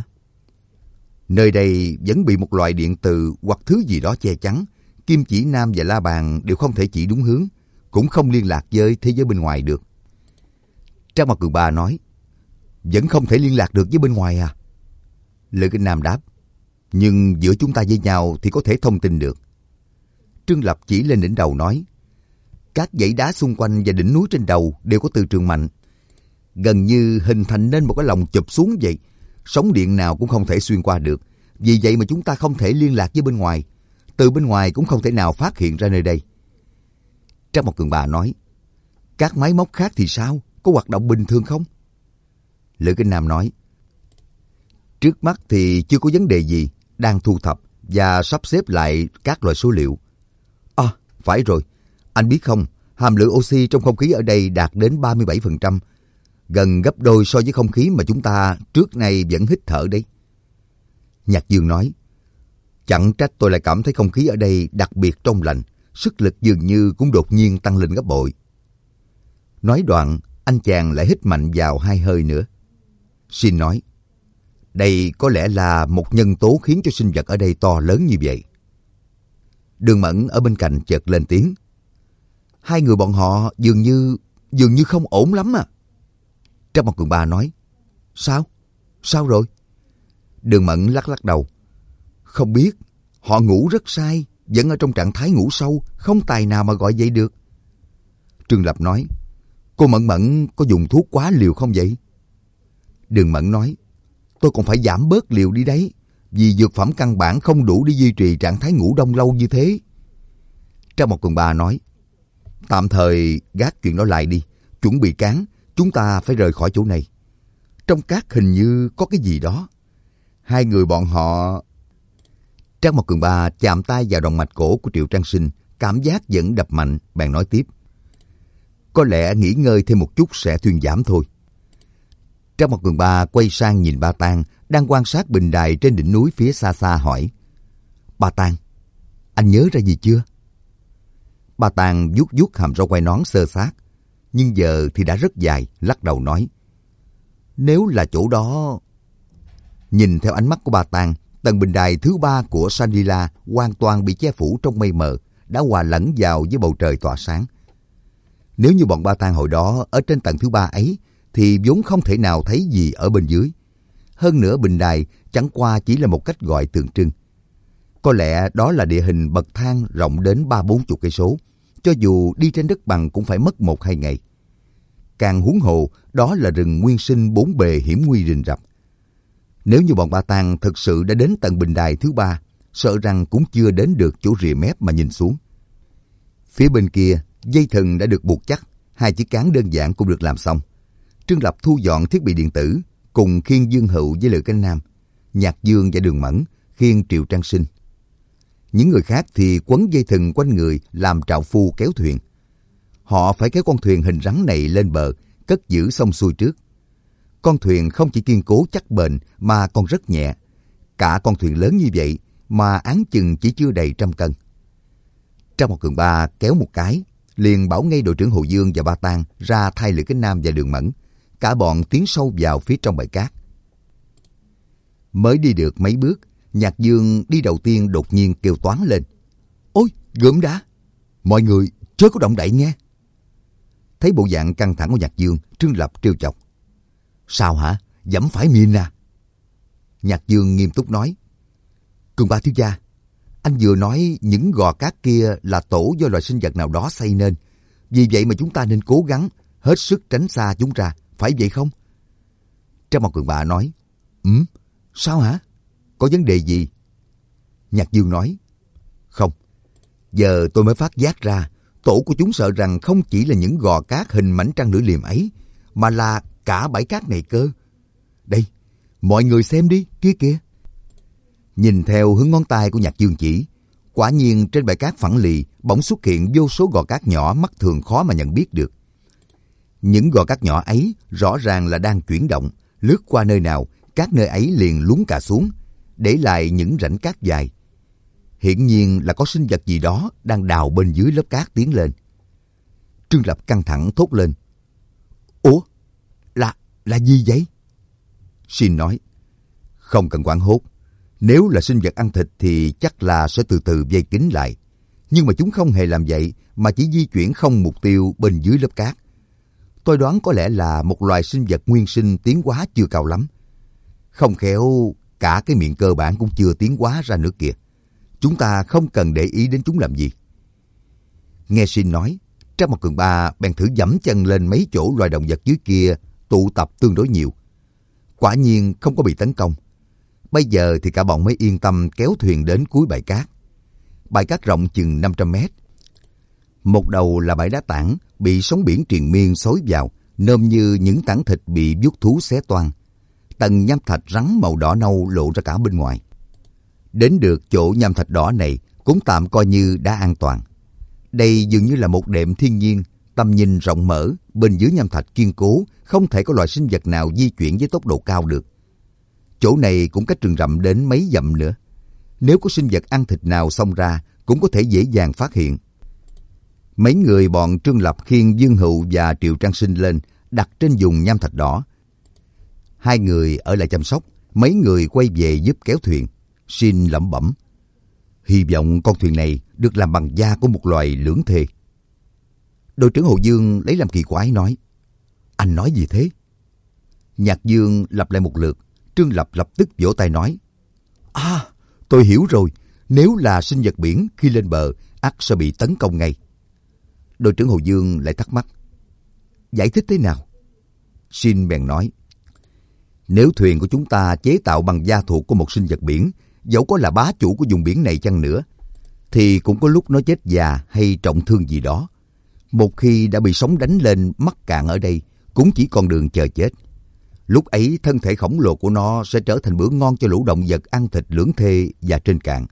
nơi đây vẫn bị một loại điện từ hoặc thứ gì đó che chắn. Kim Chỉ Nam và La Bàn đều không thể chỉ đúng hướng, cũng không liên lạc với thế giới bên ngoài được. Trắc Mộc Cường Ba nói: vẫn không thể liên lạc được với bên ngoài à? Lữ Kinh Nam đáp: nhưng giữa chúng ta với nhau thì có thể thông tin được. Trương Lập chỉ lên đỉnh đầu nói: các dãy đá xung quanh và đỉnh núi trên đầu đều có từ trường mạnh, gần như hình thành nên một cái lồng chụp xuống vậy. Sóng điện nào cũng không thể xuyên qua được. Vì vậy mà chúng ta không thể liên lạc với bên ngoài. Từ bên ngoài cũng không thể nào phát hiện ra nơi đây. Trắc Mộc Cường Ba nói: các máy móc khác thì sao? Có hoạt động bình thường không? Lữ Kinh Nam nói: trước mắt thì chưa có vấn đề gì, đang thu thập và sắp xếp lại các loại số liệu. À, phải rồi, anh biết không, hàm lượng oxy trong không khí ở đây đạt đến 37%, gần gấp đôi so với không khí mà chúng ta trước nay vẫn hít thở đấy. Nhạc Dương nói: chẳng trách tôi lại cảm thấy không khí ở đây đặc biệt trong lành, sức lực dường như cũng đột nhiên tăng lên gấp bội. Nói đoạn, anh chàng lại hít mạnh vào 2 hơi nữa. Xin nói: đây có lẽ là một nhân tố khiến cho sinh vật ở đây to lớn như vậy. Đường Mẫn ở bên cạnh chợt lên tiếng: hai người bọn họ dường như không ổn lắm à. Trắc Mộc Cường Ba nói: sao? Sao rồi? Đường Mẫn lắc lắc đầu: không biết, họ ngủ rất say, vẫn ở trong trạng thái ngủ sâu, không tài nào mà gọi dậy được. Trương Lập nói: cô Mẫn Mẫn có dùng thuốc quá liều không vậy? Đường Mẫn nói: tôi còn phải giảm bớt liều đi đấy. vì dược phẩm căn bản không đủ để duy trì trạng thái ngủ đông lâu như thế. Trang 1/3 nói, tạm thời gác chuyện đó lại đi, chuẩn bị cán, chúng ta phải rời khỏi chỗ này. Trong cát hình như có cái gì đó. Hai người bọn họ... Trang 1/3 chạm tay vào động mạch cổ của Triệu Trang Sinh, cảm giác vẫn đập mạnh, bèn nói tiếp. Có lẽ nghỉ ngơi thêm một chút sẽ thuyên giảm thôi. Trang 1/3 quay sang nhìn Ba Tang đang quan sát bình đài trên đỉnh núi phía xa xa hỏi. Ba Tang, anh nhớ ra gì chưa? Ba Tang vuốt vuốt hàm râu quai nón xơ xác, nhưng giờ thì đã rất dài, lắc đầu nói. Nếu là chỗ đó... Nhìn theo ánh mắt của Ba Tang, tầng bình đài thứ 3 của Shangri-La hoàn toàn bị che phủ trong mây mờ, đã hòa lẫn vào với bầu trời tỏa sáng. Nếu như bọn Ba Tang hồi đó ở trên tầng thứ 3 ấy, thì vốn không thể nào thấy gì ở bên dưới. Hơn nữa bình đài chẳng qua chỉ là một cách gọi tượng trưng. Có lẽ đó là địa hình bậc thang rộng đến 30-40 cây số, cho dù đi trên đất bằng cũng phải mất 1-2 ngày. Càng huống hồ, đó là rừng nguyên sinh bốn bề hiểm nguy rình rập. Nếu như bọn Ba Tang thực sự đã đến tầng bình đài thứ 3, sợ rằng cũng chưa đến được chỗ rìa mép mà nhìn xuống. Phía bên kia, dây thừng đã được buộc chắc, 2 chiếc cán đơn giản cũng được làm xong. Trương Lập thu dọn thiết bị điện tử, cùng khiêng Dương Hựu với Lữ Cánh Nam, Nhạc Dương và Đường Mẫn khiêng Triệu Trang Sinh. Những người khác thì quấn dây thừng quanh người làm trạo phu kéo thuyền. Họ phải kéo con thuyền hình rắn này lên bờ, cất giữ xong xuôi trước. Con thuyền không chỉ kiên cố chắc bền mà còn rất nhẹ. Cả con thuyền lớn như vậy mà áng chừng chỉ chưa đầy 100 cân. Trang 1/3 kéo một cái, liền bảo ngay đội trưởng Hồ Dương và Ba Tang ra thay Lữ Cánh Nam và Đường Mẫn. Cả bọn tiến sâu vào phía trong bãi cát. Mới đi được mấy bước, Nhạc Dương đi đầu tiên đột nhiên kêu toáng lên. Ôi, gớm đã! Mọi người chớ có động đậy nghe. Thấy bộ dạng căng thẳng của Nhạc Dương, Trương Lập trêu chọc. Sao hả? Dẫm phải miên à? Nhạc Dương nghiêm túc nói. Cường Ba thiếu gia, anh vừa nói những gò cát kia là tổ do loài sinh vật nào đó xây nên. Vì vậy mà chúng ta nên cố gắng hết sức tránh xa chúng ra, phải vậy không? Trang 1/3 nói. Sao hả? Có vấn đề gì? Nhạc Dương nói. Không, giờ tôi mới phát giác ra, tổ của chúng sợ rằng không chỉ là những gò cát hình mảnh trăng lưỡi liềm ấy, mà là cả bãi cát này cơ. Đây, mọi người xem đi, kia kìa. Nhìn theo hướng ngón tay của Nhạc Dương chỉ, quả nhiên trên bãi cát phẳng lì bỗng xuất hiện vô số gò cát nhỏ mắt thường khó mà nhận biết được. Những gò cát nhỏ ấy rõ ràng là đang chuyển động, lướt qua nơi nào, các nơi ấy liền lún cả xuống, để lại những rãnh cát dài. Hiển nhiên là có sinh vật gì đó đang đào bên dưới lớp cát tiến lên. Trương Lập căng thẳng thốt lên. Ủa? Là gì vậy? Xin nói. Không cần hoảng hốt. Nếu là sinh vật ăn thịt thì chắc là sẽ từ từ vây kín lại. Nhưng mà chúng không hề làm vậy mà chỉ di chuyển không mục tiêu bên dưới lớp cát. Tôi đoán có lẽ là một loài sinh vật nguyên sinh tiến hóa chưa cao lắm. Không khéo cả cái miệng cơ bản cũng chưa tiến hóa ra nữa kìa. Chúng ta không cần để ý đến chúng làm gì. Nghe Xin nói, Trang 1/3 bèn thử giẫm chân lên mấy chỗ loài động vật dưới kia tụ tập tương đối nhiều. Quả nhiên không có bị tấn công. Bây giờ thì cả bọn mới yên tâm kéo thuyền đến cuối bãi cát. Bãi cát rộng chừng 500 mét. Một đầu là bãi đá tảng bị sóng biển triền miên xối vào, nôm như những tảng thịt bị vuốt thú xé toang. Tầng nham thạch rắn màu đỏ nâu lộ ra cả bên ngoài. Đến được chỗ nham thạch đỏ này cũng tạm coi như đã an toàn. Đây dường như là một đệm thiên nhiên, tầm nhìn rộng mở, bên dưới nham thạch kiên cố, không thể có loài sinh vật nào di chuyển với tốc độ cao được. Chỗ này cũng cách rừng rậm đến mấy dặm nữa. Nếu có sinh vật ăn thịt nào xông ra, cũng có thể dễ dàng phát hiện. Mấy người bọn Trương Lập khiêng Dương Hựu và Triệu Trang Sinh lên, đặt trên vùng nham thạch đỏ. Hai người ở lại chăm sóc, mấy người quay về giúp kéo thuyền. Xin lẩm bẩm. Hy vọng con thuyền này được làm bằng da của một loài lưỡng thê. Đội trưởng Hồ Dương lấy làm kỳ quái nói. Anh nói gì thế? Nhạc Dương lặp lại một lượt. Trương Lập lập tức vỗ tay nói. À, tôi hiểu rồi. Nếu là sinh vật biển khi lên bờ, ắt sẽ bị tấn công ngay. Đội trưởng Hồ Dương lại thắc mắc. Giải thích thế nào? Xin bèn nói. Nếu thuyền của chúng ta chế tạo bằng da thịt của một sinh vật biển, dẫu có là bá chủ của vùng biển này chăng nữa, thì cũng có lúc nó chết già hay trọng thương gì đó. Một khi đã bị sóng đánh lên mắc cạn ở đây, cũng chỉ còn đường chờ chết. Lúc ấy thân thể khổng lồ của nó sẽ trở thành bữa ngon cho lũ động vật ăn thịt lưỡng thê và trên cạn.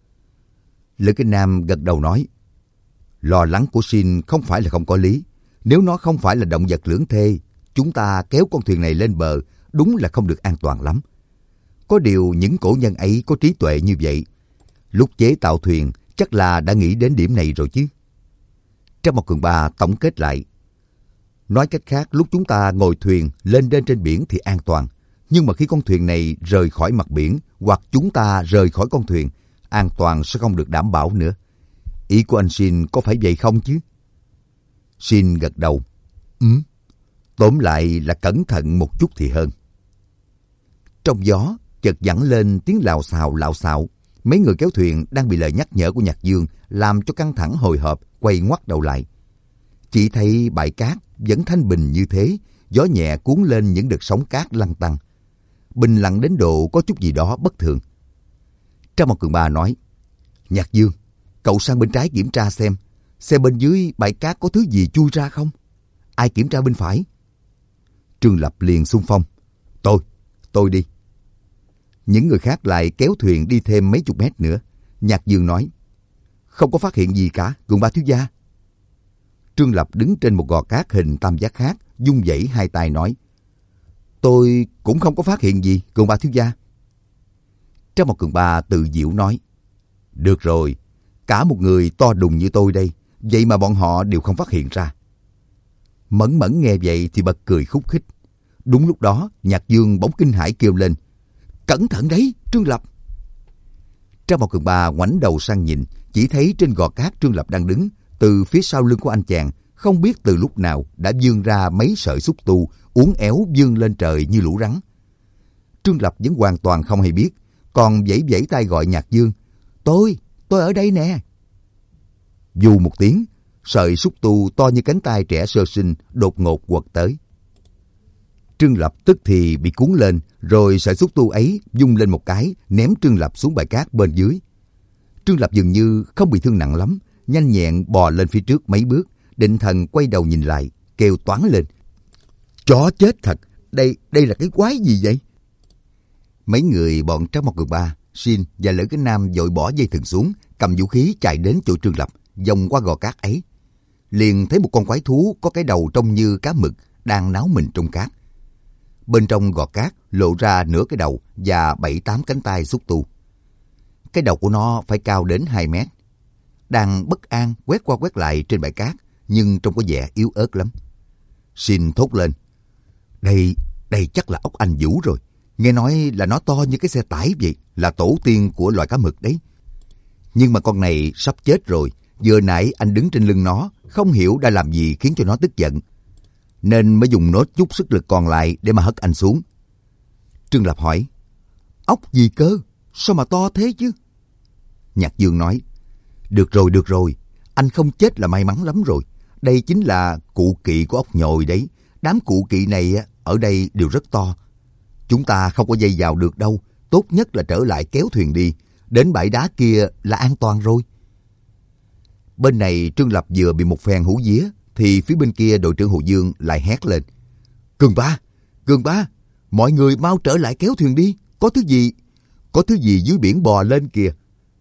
Lữ Kinh Nam gật đầu nói, lo lắng của Shin không phải là không có lý. Nếu nó không phải là động vật lưỡng thê, chúng ta kéo con thuyền này lên bờ đúng là không được an toàn lắm. Có điều những cổ nhân ấy có trí tuệ như vậy. Lúc chế tạo thuyền chắc là đã nghĩ đến điểm này rồi chứ. Trang Mộc Cường Ba tổng kết lại. Nói cách khác, lúc chúng ta ngồi thuyền lên trên biển thì an toàn. Nhưng mà khi con thuyền này rời khỏi mặt biển hoặc chúng ta rời khỏi con thuyền, an toàn sẽ không được đảm bảo nữa. Ý của anh Shin có phải vậy không chứ? Shin gật đầu. Tóm lại là cẩn thận một chút thì hơn. Trong gió, chợt vẳng lên tiếng lạo xạo. Mấy người kéo thuyền đang bị lời nhắc nhở của Nhạc Dương làm cho căng thẳng hồi hộp, quay ngoắt đầu lại. Chỉ thấy bãi cát vẫn thanh bình như thế, gió nhẹ cuốn lên những đợt sóng cát lăn tăn. Bình lặng đến độ có chút gì đó bất thường. Trang Mộc Cường Ba nói, Nhạc Dương, cậu sang bên trái kiểm tra xem bên dưới bãi cát có thứ gì chui ra không? Ai kiểm tra bên phải? Trương Lập liền xung phong. Tôi đi. Những người khác lại kéo thuyền đi thêm mấy chục mét nữa. Nhạc Dương nói, không có phát hiện gì cả, Cường Ba thiếu gia. Trương Lập đứng trên một gò cát hình tam giác khác, vung vẩy hai tay nói, tôi cũng không có phát hiện gì, Cường Ba thiếu gia. Trang Mộc Cường Ba tự giễu nói, được rồi, cả một người to đùng như tôi đây, vậy mà bọn họ đều không phát hiện ra. Mẫn Mẫn nghe vậy thì bật cười khúc khích. Đúng lúc đó, Nhạc Dương bỗng kinh hãi kêu lên, cẩn thận đấy, Trương Lập. Trang Mộc Cường Ba ngoảnh đầu sang nhìn, chỉ thấy trên gò cát Trương Lập đang đứng, từ phía sau lưng của anh chàng, không biết từ lúc nào đã vươn ra mấy sợi xúc tu, uốn éo vươn lên trời như lũ rắn. Trương Lập vẫn hoàn toàn không hay biết, còn vẫy vẫy tay gọi Nhạc Dương, tôi ở đây nè. Dù một tiếng, sợi xúc tu to như cánh tay trẻ sơ sinh đột ngột quật tới. Trương Lập tức thì bị cuốn lên, rồi sợi xúc tu ấy vung lên một cái, ném Trương Lập xuống bãi cát bên dưới. Trương Lập dường như không bị thương nặng lắm, nhanh nhẹn bò lên phía trước mấy bước, định thần quay đầu nhìn lại, kêu toáng lên, chó chết thật, đây là cái quái gì vậy? Mấy người bọn Trang Mộc Cường Ba, Shin và Lữ Kinh Nam vội bỏ dây thừng xuống, cầm vũ khí chạy đến chỗ Trương Lập, vòng qua gò cát ấy. Liền thấy một con quái thú có cái đầu trông như cá mực đang náo mình trong cát. Bên trong gò cát lộ ra nửa cái đầu và 7-8 cánh tay xúc tu. Cái đầu của nó phải cao đến 2 mét. Đang bất an quét qua quét lại trên bãi cát, nhưng trông có vẻ yếu ớt lắm. Shin thốt lên, đây chắc là ốc anh vũ rồi. Nghe nói là nó to như cái xe tải vậy, là tổ tiên của loài cá mực đấy. Nhưng mà con này sắp chết rồi, vừa nãy anh đứng trên lưng nó, không hiểu đã làm gì khiến cho nó tức giận, nên mới dùng nốt chút sức lực còn lại để mà hất anh xuống. Trương Lập hỏi, ốc gì cơ? Sao mà to thế chứ? Nhạc Dương nói, được rồi, anh không chết là may mắn lắm rồi. Đây chính là cụ kỵ của ốc nhồi đấy. Đám cụ kỵ này ở đây đều rất to. Chúng ta không có dây vào được đâu. Tốt nhất là trở lại kéo thuyền đi. Đến bãi đá kia là an toàn rồi. Bên này Trương Lập vừa bị một phen hú vía, thì phía bên kia đội trưởng Hồ Dương lại hét lên, Cường Ba, mọi người mau trở lại kéo thuyền đi. Có thứ gì dưới biển bò lên kìa.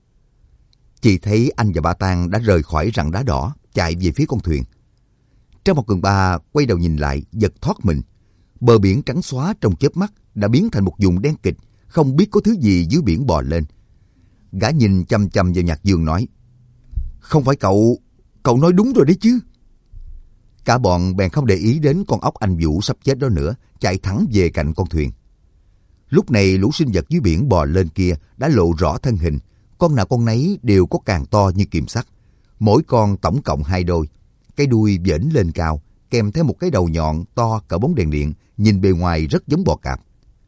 Chỉ thấy anh và Ba Tang đã rời khỏi rặng đá đỏ, chạy về phía con thuyền. Trang Mộc Cường Ba quay đầu nhìn lại, giật thoát mình. Bờ biển trắng xóa trong chớp mắt đã biến thành một vùng đen kịt, không biết có thứ gì dưới biển bò lên. Gã nhìn chăm chăm vào Nhạc Dương nói, không phải cậu nói đúng rồi đấy chứ. Cả bọn bèn không để ý đến con ốc anh vũ sắp chết đó nữa, chạy thẳng về cạnh con thuyền. Lúc này lũ sinh vật dưới biển bò lên kia đã lộ rõ thân hình, con nào con nấy đều có càng to như kiềm sắt, mỗi con tổng cộng 2 đôi, cái đuôi vểnh lên cao, kèm theo một cái đầu nhọn to cỡ bóng đèn điện, nhìn bề ngoài rất giống bò cạp.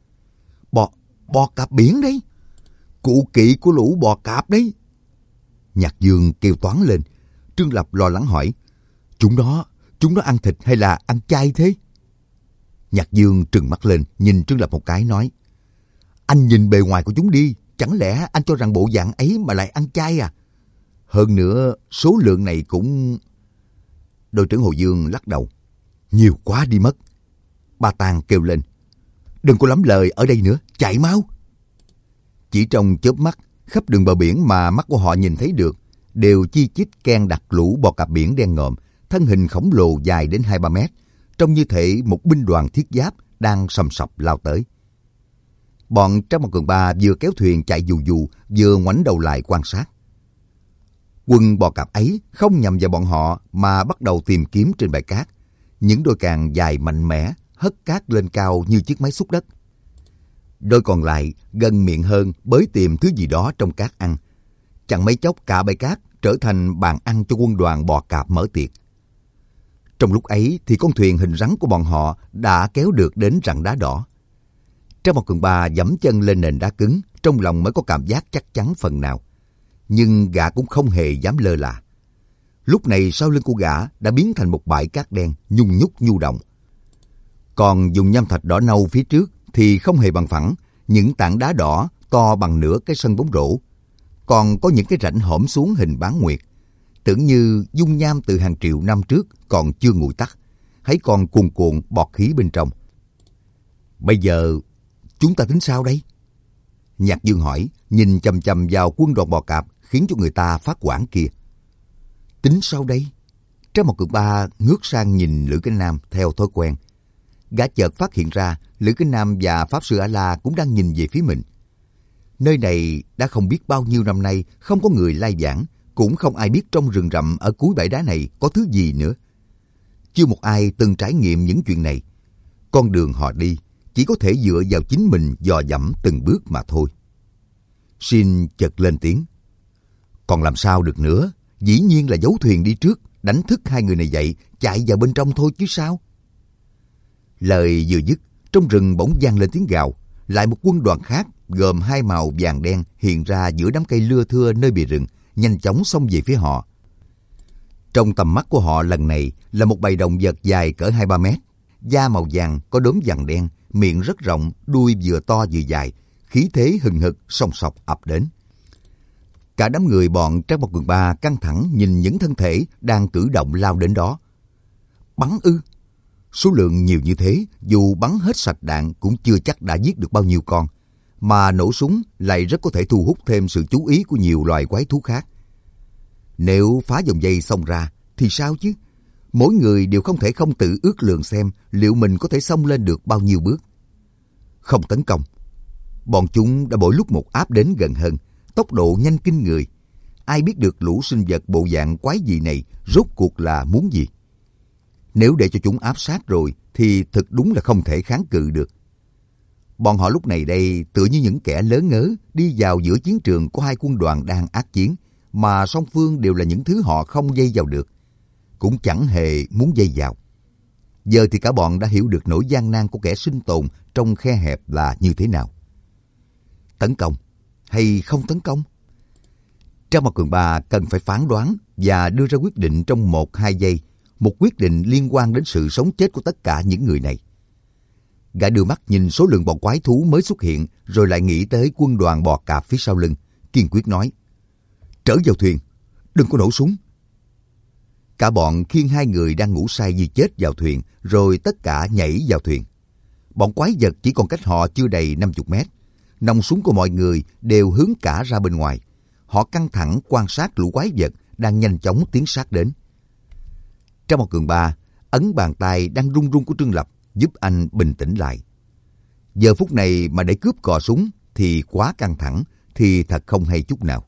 Bò cạp biển đấy, cụ kỵ của lũ bò cạp đấy. Nhạc Dương kêu toáng lên. Trương Lập lo lắng hỏi, chúng nó ăn thịt hay là ăn chay thế? Nhạc Dương trừng mắt lên, nhìn Trương Lập một cái nói: Anh nhìn bề ngoài của chúng đi, chẳng lẽ anh cho rằng bộ dạng ấy mà lại ăn chay à? Hơn nữa, số lượng này cũng... Đội trưởng Hồ Dương lắc đầu: Nhiều quá đi mất. Ba Tàng kêu lên: Đừng có lắm lời ở đây nữa, chạy mau. Chỉ trong chớp mắt, khắp đường bờ biển mà mắt của họ nhìn thấy được đều chi chít ken đặt lũ bò cạp biển đen ngòm, thân hình khổng lồ dài đến 2-3 mét, trông như thể một binh đoàn thiết giáp đang sầm sập lao tới. Bọn Trang Một Cường Ba vừa kéo thuyền chạy dù dù, vừa ngoảnh đầu lại quan sát. Quân bò cạp ấy không nhằm vào bọn họ mà bắt đầu tìm kiếm trên bãi cát. Những đôi càng dài mạnh mẽ hất cát lên cao như chiếc máy xúc đất. Đôi còn lại gần miệng hơn bới tìm thứ gì đó trong cát ăn. Chẳng mấy chốc cả bãi cát trở thành bàn ăn cho quân đoàn bò cạp mở tiệc. Trong lúc ấy thì con thuyền hình rắn của bọn họ đã kéo được đến rặng đá đỏ. Trang Một Cường Ba giẫm chân lên nền đá cứng, trong lòng mới có cảm giác chắc chắn phần nào. Nhưng gã cũng không hề dám lơ là. Lúc này sau lưng của gã đã biến thành một bãi cát đen nhung nhúc nhu động. Còn dùng nham thạch đỏ nâu phía trước thì không hề bằng phẳng, những tảng đá đỏ to bằng nửa cái sân bóng rổ. Còn có những cái rãnh hõm xuống hình bán nguyệt, tưởng như dung nham từ hàng triệu năm trước còn chưa nguội tắt, hãy còn cuồn cuộn bọt khí bên trong. Bây giờ chúng ta tính sao đây? Nhạc Dương hỏi, nhìn chằm chằm vào quân đoàn bò cạp khiến cho người ta phát hoảng kia. Tính sao đây? Trang Một Cường Ba ngước sang nhìn Lữ Kính Nam theo thói quen. Gã chợt phát hiện ra Lữ Kính Nam và Pháp Sư A-La cũng đang nhìn về phía mình. Nơi này đã không biết bao nhiêu năm nay không có người lai vãng, cũng không ai biết trong rừng rậm ở cuối bãi đá này có thứ gì nữa. Chưa một ai từng trải nghiệm những chuyện này. Con đường họ đi chỉ có thể dựa vào chính mình dò dẫm từng bước mà thôi. Shin chợt lên tiếng. Còn làm sao được nữa, dĩ nhiên là giấu thuyền đi trước, đánh thức hai người này dậy, chạy vào bên trong thôi chứ sao. Lời vừa dứt, trong rừng bỗng vang lên tiếng gào. Lại một quân đoàn khác gồm hai màu vàng đen hiện ra giữa đám cây lưa thưa nơi bìa rừng, nhanh chóng xông về phía họ. Trong tầm mắt của họ lần này là một bầy động vật dài cỡ 2-3 mét, da màu vàng có đốm vàng đen, miệng rất rộng, đuôi vừa to vừa dài, khí thế hừng hực song sọc ập đến. Cả đám người bọn Trang Một Cường Ba căng thẳng nhìn những thân thể đang cử động lao đến đó. Bắn ư? Số lượng nhiều như thế, dù bắn hết sạch đạn cũng chưa chắc đã giết được bao nhiêu con, mà nổ súng lại rất có thể thu hút thêm sự chú ý của nhiều loài quái thú khác. Nếu phá vòng dây xông ra thì sao chứ? Mỗi người đều không thể không tự ước lượng xem liệu mình có thể xông lên được bao nhiêu bước. Không tấn công. Bọn chúng đã mỗi lúc một áp đến gần hơn, tốc độ nhanh kinh người. Ai biết được lũ sinh vật bộ dạng quái dị này rốt cuộc là muốn gì? Nếu để cho chúng áp sát rồi thì thực đúng là không thể kháng cự được. Bọn họ lúc này đây tựa như những kẻ lớ ngớ đi vào giữa chiến trường của hai quân đoàn đang ác chiến, mà song phương đều là những thứ họ không dây vào được, cũng chẳng hề muốn dây vào. Giờ thì cả bọn đã hiểu được nỗi gian nan của kẻ sinh tồn trong khe hẹp là như thế nào. Tấn công hay không tấn công? Trang Một Cường Ba cần phải phán đoán và đưa ra quyết định trong 1-2 giây, một quyết định liên quan đến sự sống chết của tất cả những người này. Gã đưa mắt nhìn số lượng bọn quái thú mới xuất hiện, rồi lại nghĩ tới quân đoàn bò cạp phía sau lưng, kiên quyết nói: Trở vào thuyền, đừng có nổ súng. Cả bọn khiêng hai người đang ngủ say như chết vào thuyền, rồi tất cả nhảy vào thuyền. Bọn quái vật chỉ còn cách họ chưa đầy 50 mét. Nòng súng của mọi người đều hướng cả ra bên ngoài. Họ căng thẳng quan sát lũ quái vật đang nhanh chóng tiến sát đến. Trang Một Cường Ba ấn bàn tay đang run run của Trương Lập, giúp anh bình tĩnh lại. Giờ phút này mà để cướp cò súng thì quá căng thẳng, thì thật không hay chút nào.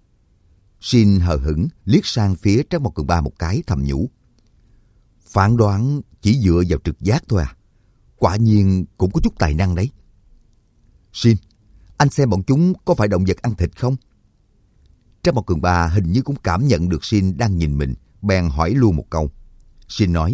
Shin hờ hững liếc sang phía Trang Một Cường Ba một cái, thầm nhủ: Phán đoán chỉ dựa vào trực giác thôi à? Quả nhiên cũng có chút tài năng đấy. Shin, anh xem bọn chúng có phải động vật ăn thịt không? Trang Một Cường Ba hình như cũng cảm nhận được Shin đang nhìn mình, bèn hỏi luôn một câu. Shin nói: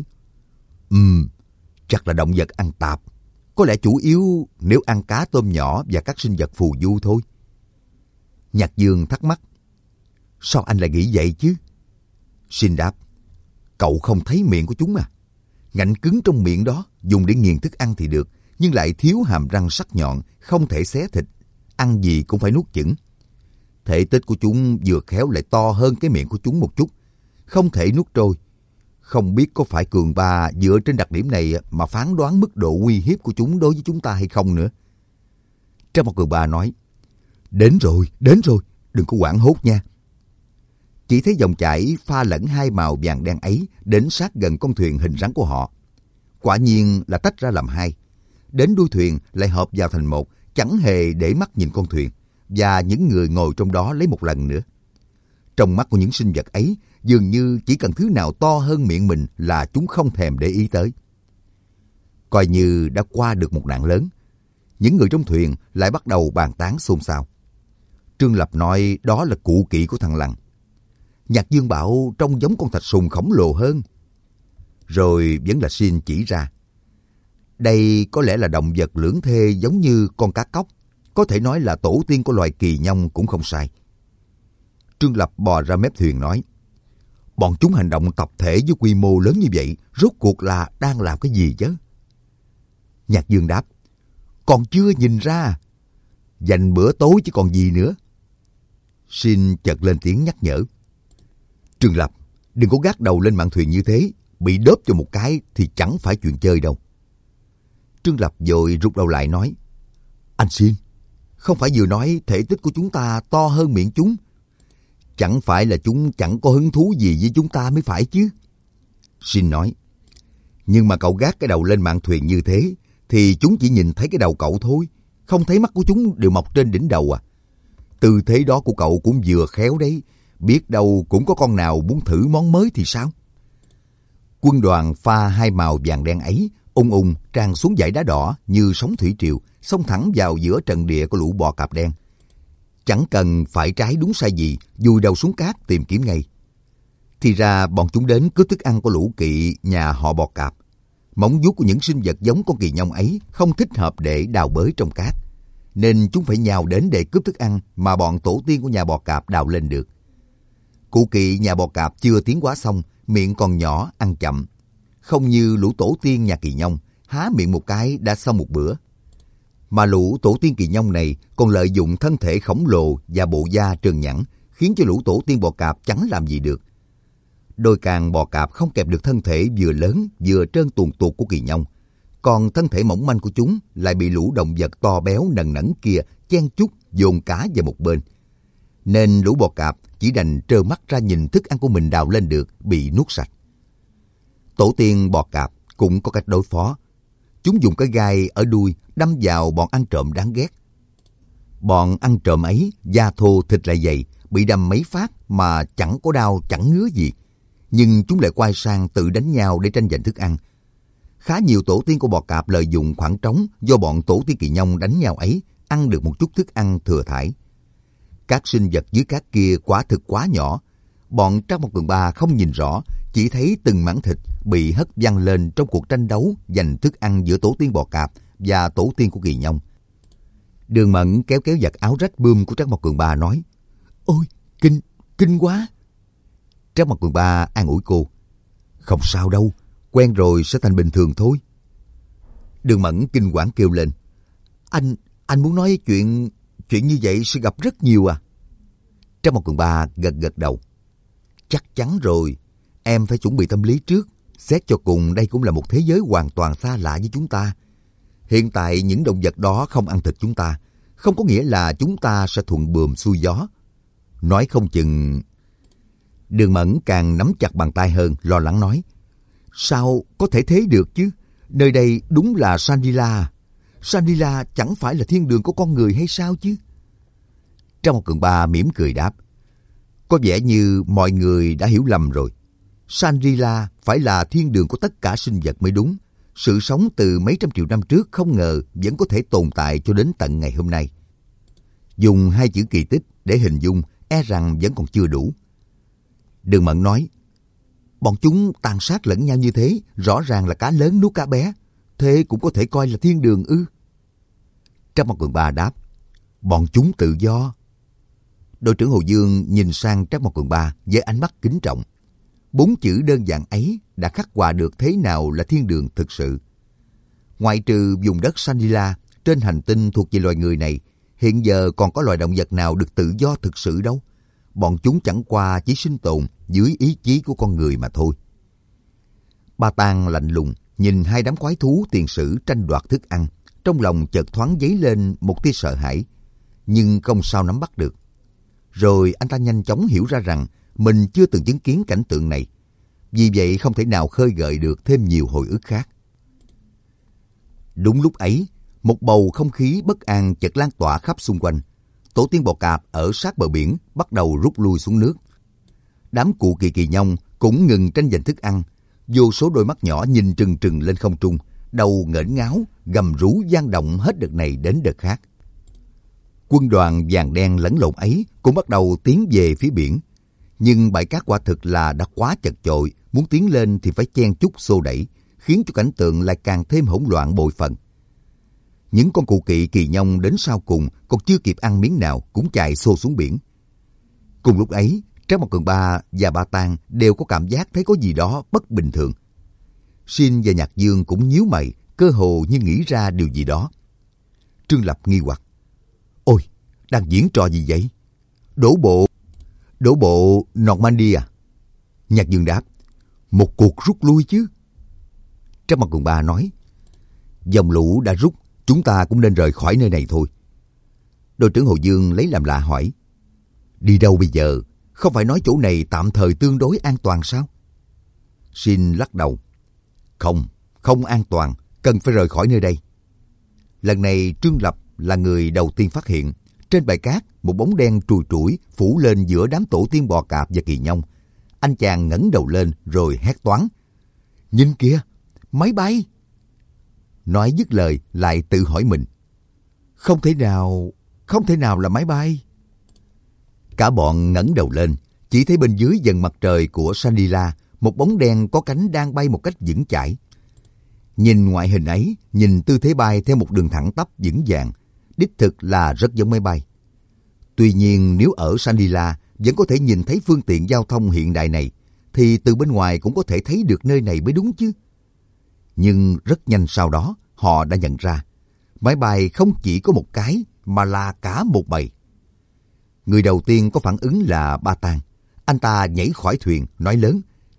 Chắc là động vật ăn tạp. Có lẽ chủ yếu nếu ăn cá tôm nhỏ và các sinh vật phù du thôi. Nhạc Dương thắc mắc: Sao anh lại nghĩ vậy chứ? Shin đáp: Cậu không thấy miệng của chúng à? Ngạnh cứng trong miệng đó dùng để nghiền thức ăn thì được, nhưng lại thiếu hàm răng sắc nhọn, không thể xé thịt. Ăn gì cũng phải nuốt chửng. Thể tích của chúng vừa khéo lại to hơn cái miệng của chúng một chút, không thể nuốt trôi. Không biết có phải Cường Ba dựa trên đặc điểm này mà phán đoán mức độ uy hiếp của chúng đối với chúng ta hay không nữa. Trác Mộc Cường Ba nói, đến rồi, đừng có hoảng hốt nha. Chỉ thấy dòng chảy pha lẫn hai màu vàng đen ấy đến sát gần con thuyền hình rắn của họ. Quả nhiên là tách ra làm hai. Đến đuôi thuyền lại hợp vào thành một, chẳng hề để mắt nhìn con thuyền và những người ngồi trong đó lấy một lần nữa. Trong mắt của những sinh vật ấy, dường như chỉ cần thứ nào to hơn miệng mình là chúng không thèm để ý tới. Coi như đã qua được một nạn lớn, những người trong thuyền lại bắt đầu bàn tán xôn xao. Trương Lập nói đó là cụ kỵ của thằng Lằn. Nhạc Dương bảo trông giống con thạch sùng khổng lồ hơn. Rồi vẫn là Xin chỉ ra. Đây có lẽ là động vật lưỡng thê giống như con cá cóc, có thể nói là tổ tiên của loài kỳ nhông cũng không sai. Trương Lập bò ra mép thuyền nói, bọn chúng hành động tập thể với quy mô lớn như vậy, rốt cuộc là đang làm cái gì chứ? Nhạc Dương đáp, còn chưa nhìn ra. Dành bữa tối chứ còn gì nữa. Xin chợt lên tiếng nhắc nhở, Trương Lập, đừng có gác đầu lên mạn thuyền như thế, bị đớp cho một cái thì chẳng phải chuyện chơi đâu. Trương Lập vội rụt đầu lại nói, anh Xin, không phải vừa nói thể tích của chúng ta to hơn miệng chúng. Chẳng phải là chúng chẳng có hứng thú gì với chúng ta mới phải chứ. Xin nói, nhưng mà cậu gác cái đầu lên mạn thuyền như thế, thì chúng chỉ nhìn thấy cái đầu cậu thôi, không thấy mắt của chúng đều mọc trên đỉnh đầu à. Tư thế đó của cậu cũng vừa khéo đấy, biết đâu cũng có con nào muốn thử món mới thì sao? Quân đoàn pha hai màu vàng đen ấy ung ung tràn xuống dãy đá đỏ như sóng thủy triều, xông thẳng vào giữa trận địa của lũ bò cạp đen. Chẳng cần phải trái đúng sai gì, vùi đầu xuống cát tìm kiếm ngay. Thì ra bọn chúng đến cướp thức ăn của lũ kỵ nhà họ bò cạp. Móng vuốt của những sinh vật giống con kỳ nhông ấy không thích hợp để đào bới trong cát, nên chúng phải nhào đến để cướp thức ăn mà bọn tổ tiên của nhà bò cạp đào lên được. Cụ kỵ nhà bò cạp chưa tiến hóa xong, miệng còn nhỏ, ăn chậm. Không như lũ tổ tiên nhà kỳ nhông, há miệng một cái đã xong một bữa. Mà lũ tổ tiên kỳ nhông này còn lợi dụng thân thể khổng lồ và bộ da trơn nhẵn, khiến cho lũ tổ tiên bò cạp chẳng làm gì được. Đôi càng bò cạp không kẹp được thân thể vừa lớn vừa trơn tuồn tuột của kỳ nhông, còn thân thể mỏng manh của chúng lại bị lũ động vật to béo nần nẫn kia chen chúc dồn cả vào một bên. Nên lũ bò cạp chỉ đành trơ mắt ra nhìn thức ăn của mình đào lên được bị nuốt sạch. Tổ tiên bò cạp cũng có cách đối phó. Chúng dùng cái gai ở đuôi đâm vào bọn ăn trộm đáng ghét. Bọn ăn trộm ấy da thô thịt lại dày, bị đâm mấy phát mà chẳng có đau chẳng ngứa gì. Nhưng chúng lại quay sang tự đánh nhau để tranh giành thức ăn. Khá nhiều tổ tiên của bò cạp lợi dụng khoảng trống do bọn tổ tiên kỳ nhông đánh nhau ấy, ăn được một chút thức ăn thừa thãi. Các sinh vật dưới cát kia quả thực quá nhỏ. Bọn Trác Mộc Cường Ba không nhìn rõ, chỉ thấy từng mảng thịt bị hất văng lên trong cuộc tranh đấu giành thức ăn giữa tổ tiên bò cạp và tổ tiên của kỳ nhông. Đường Mẫn kéo kéo giặt áo rách bươm của Trác Mộc Cường Ba nói, ôi, kinh quá. Trác Mộc Cường Ba an ủi cô, không sao đâu, quen rồi sẽ thành bình thường thôi. Đường Mẫn kinh hoảng kêu lên, anh muốn nói chuyện như vậy sẽ gặp rất nhiều à? Trác Mộc Cường Ba gật đầu. Chắc chắn rồi, em phải chuẩn bị tâm lý trước. Xét cho cùng đây cũng là một thế giới hoàn toàn xa lạ với chúng ta. Hiện tại những động vật đó không ăn thịt chúng ta, không có nghĩa là chúng ta sẽ thuận buồm xuôi gió. Nói không chừng... Đường Mẫn càng nắm chặt bàn tay hơn, lo lắng nói, sao có thể thế được chứ? Nơi đây đúng là Shangri-La. Shangri-La chẳng phải là thiên đường của con người hay sao chứ? Trác Mộc Cường Ba mỉm cười đáp, có vẻ như mọi người đã hiểu lầm rồi. Shangri-La phải là thiên đường của tất cả sinh vật mới đúng. Sự sống từ mấy trăm triệu năm trước không ngờ vẫn có thể tồn tại cho đến tận ngày hôm nay. Dùng hai chữ kỳ tích để hình dung e rằng vẫn còn chưa đủ. Đường Mẫn nói, bọn chúng tàn sát lẫn nhau như thế, rõ ràng là cá lớn nuốt cá bé. Thế cũng có thể coi là thiên đường ư? Trác Mộc Cường Ba đáp, bọn chúng tự do. Đội trưởng Hồ Dương nhìn sang Trác Mộc Cường Ba với ánh mắt kính trọng. 4 chữ đơn giản ấy đã khắc họa được thế nào là thiên đường thực sự. Ngoại trừ vùng đất Shangri-La, trên hành tinh thuộc về loài người này, hiện giờ còn có loài động vật nào được tự do thực sự đâu. Bọn chúng chẳng qua chỉ sinh tồn dưới ý chí của con người mà thôi. Ba Tang lạnh lùng nhìn hai đám quái thú tiền sử tranh đoạt thức ăn, trong lòng chợt thoáng dấy lên một tia sợ hãi, nhưng không sao nắm bắt được. Rồi anh ta nhanh chóng hiểu ra rằng mình chưa từng chứng kiến cảnh tượng này, vì vậy không thể nào khơi gợi được thêm nhiều hồi ức khác. Đúng lúc ấy, một bầu không khí bất an chợt lan tỏa khắp xung quanh. Tổ tiên bò cạp ở sát bờ biển bắt đầu rút lui xuống nước. Đám cụ kỳ kỳ nhông cũng ngừng tranh giành thức ăn. Vô số đôi mắt nhỏ nhìn trừng trừng lên không trung, đầu nghển ngáo, gầm rú vang động hết đợt này đến đợt khác. Quân đoàn vàng đen lẫn lộn ấy cũng bắt đầu tiến về phía biển. Nhưng bãi cát quả thực là đã quá chật chội, muốn tiến lên thì phải chen chúc xô đẩy, khiến cho cảnh tượng lại càng thêm hỗn loạn bội phần. Những con cụ kỵ kỳ nhông đến sau cùng còn chưa kịp ăn miếng nào cũng chạy xô xuống biển. Cùng lúc ấy, Trác Mộc Cường Ba và Ba Tang đều có cảm giác thấy có gì đó bất bình thường. Shin và Nhạc Dương cũng nhíu mày, cơ hồ như nghĩ ra điều gì đó. Trương Lập nghi hoặc: Ôi, đang diễn trò gì vậy? Đổ bộ Normandy à? Nhạc Dương đáp: Một cuộc rút lui chứ. Trác Mộc Cường Ba nói: Dòng lũ đã rút, chúng ta cũng nên rời khỏi nơi này thôi. Đội trưởng Hồ Dương lấy làm lạ hỏi: Đi đâu bây giờ? Không phải nói chỗ này tạm thời tương đối an toàn sao? Shin lắc đầu: Không an toàn, cần phải rời khỏi nơi đây. Lần này Trương Lập là người đầu tiên phát hiện. Trên bãi cát, một bóng đen trùi trũi phủ lên giữa đám tổ tiên bò cạp và kỳ nhông. Anh chàng ngẩng đầu lên rồi hét toáng: Nhìn kìa, máy bay! Nói dứt lời lại tự hỏi mình: Không thể nào là máy bay. Cả bọn ngẩng đầu lên, chỉ thấy bên dưới dần mặt trời của Shangri-La, một bóng đen có cánh đang bay một cách vững chãi. Nhìn ngoại hình ấy, nhìn tư thế bay theo một đường thẳng tắp vững vàng, đích thực là rất giống máy bay. Tuy nhiên nếu ở Shangri-La vẫn có thể nhìn thấy phương tiện giao thông hiện đại này, thì từ bên ngoài cũng có thể thấy được nơi này mới đúng chứ. Nhưng rất nhanh sau đó, họ đã nhận ra, máy bay không chỉ có một cái, mà là cả một bầy. Người đầu tiên có phản ứng là Ba Tang. Anh ta nhảy khỏi thuyền, nói lớn: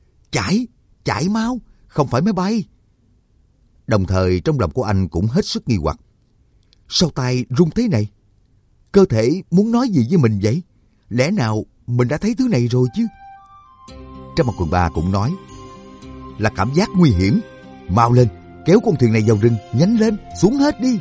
Chạy mau, không phải máy bay. Đồng thời trong lòng của anh cũng hết sức nghi hoặc: Sao tay run thế này? Cơ thể muốn nói gì với mình vậy? Lẽ nào mình đã thấy thứ này rồi chứ? Trác Mộc Cường Ba cũng nói: Là cảm giác nguy hiểm. Mau lên, kéo con thuyền này vào rừng, nhanh lên, xuống hết đi.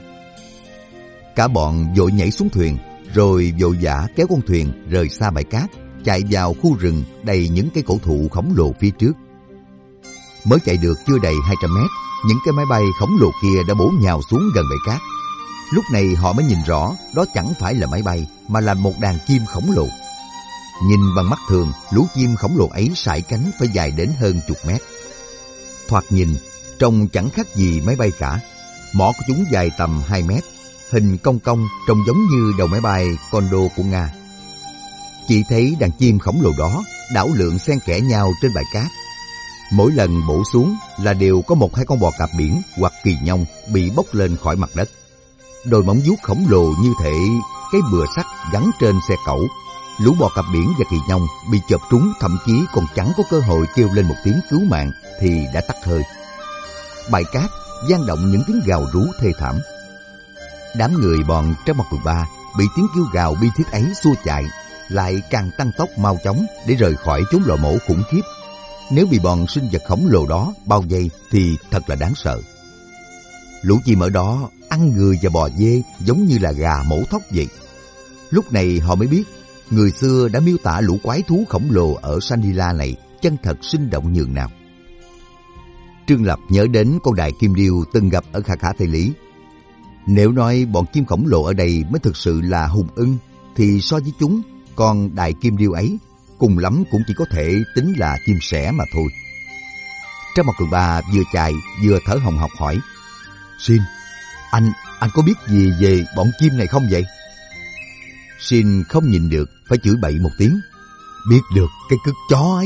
Cả bọn vội nhảy xuống thuyền, rồi vội vã kéo con thuyền rời xa bãi cát, chạy vào khu rừng đầy những cây cổ thụ khổng lồ phía trước. Mới chạy được chưa đầy 200 mét, những cái máy bay khổng lồ kia đã bổ nhào xuống gần bãi cát. Lúc này họ mới nhìn rõ đó chẳng phải là máy bay, mà là một đàn chim khổng lồ. Nhìn bằng mắt thường, lũ chim khổng lồ ấy sải cánh phải dài đến hơn chục mét. Thoạt nhìn, trông chẳng khác gì máy bay cả. Mỏ của chúng dài tầm 2 mét, hình cong cong trông giống như đầu máy bay Condor của Nga. Chỉ thấy đàn chim khổng lồ đó đảo lượn xen kẽ nhau trên bãi cát. Mỗi lần bổ xuống là đều có 1-2 con bò cạp biển hoặc kỳ nhông bị bốc lên khỏi mặt đất. Đôi móng vuốt khổng lồ như thể cái bừa sắt gắn trên xe cẩu. Lũ bò cạp biển và kỳ nhông bị chộp trúng, thậm chí còn chẳng có cơ hội kêu lên một tiếng cứu mạng thì đã tắt hơi. Bãi cát vang động những tiếng gào rú thê thảm. Đám người bọn Trác Mộc Cường Ba bị tiếng kêu gào bi thiết ấy xua chạy, lại càng tăng tốc mau chóng để rời khỏi chốn lò mổ khủng khiếp. Nếu bị bọn sinh vật khổng lồ đó bao vây thì thật là đáng sợ. Lũ chim ở đó ăn người và bò dê giống như là gà mổ thóc vậy. Lúc này họ mới biết, người xưa đã miêu tả lũ quái thú khổng lồ ở Shangri-La này chân thật sinh động nhường nào. Trương Lập nhớ đến con đài kim điêu từng gặp ở Khả Khả Tây Lý. Nếu nói bọn chim khổng lồ ở đây mới thực sự là hùng ưng, thì so với chúng, con đài kim điêu ấy cùng lắm cũng chỉ có thể tính là chim sẻ mà thôi. Trác Mộc Cường Ba vừa chạy vừa thở hồng hộc hỏi: Shin, anh có biết gì về bọn chim này không vậy? Shin không nhìn được, phải chửi bậy một tiếng: Biết được cái cứt chó ấy,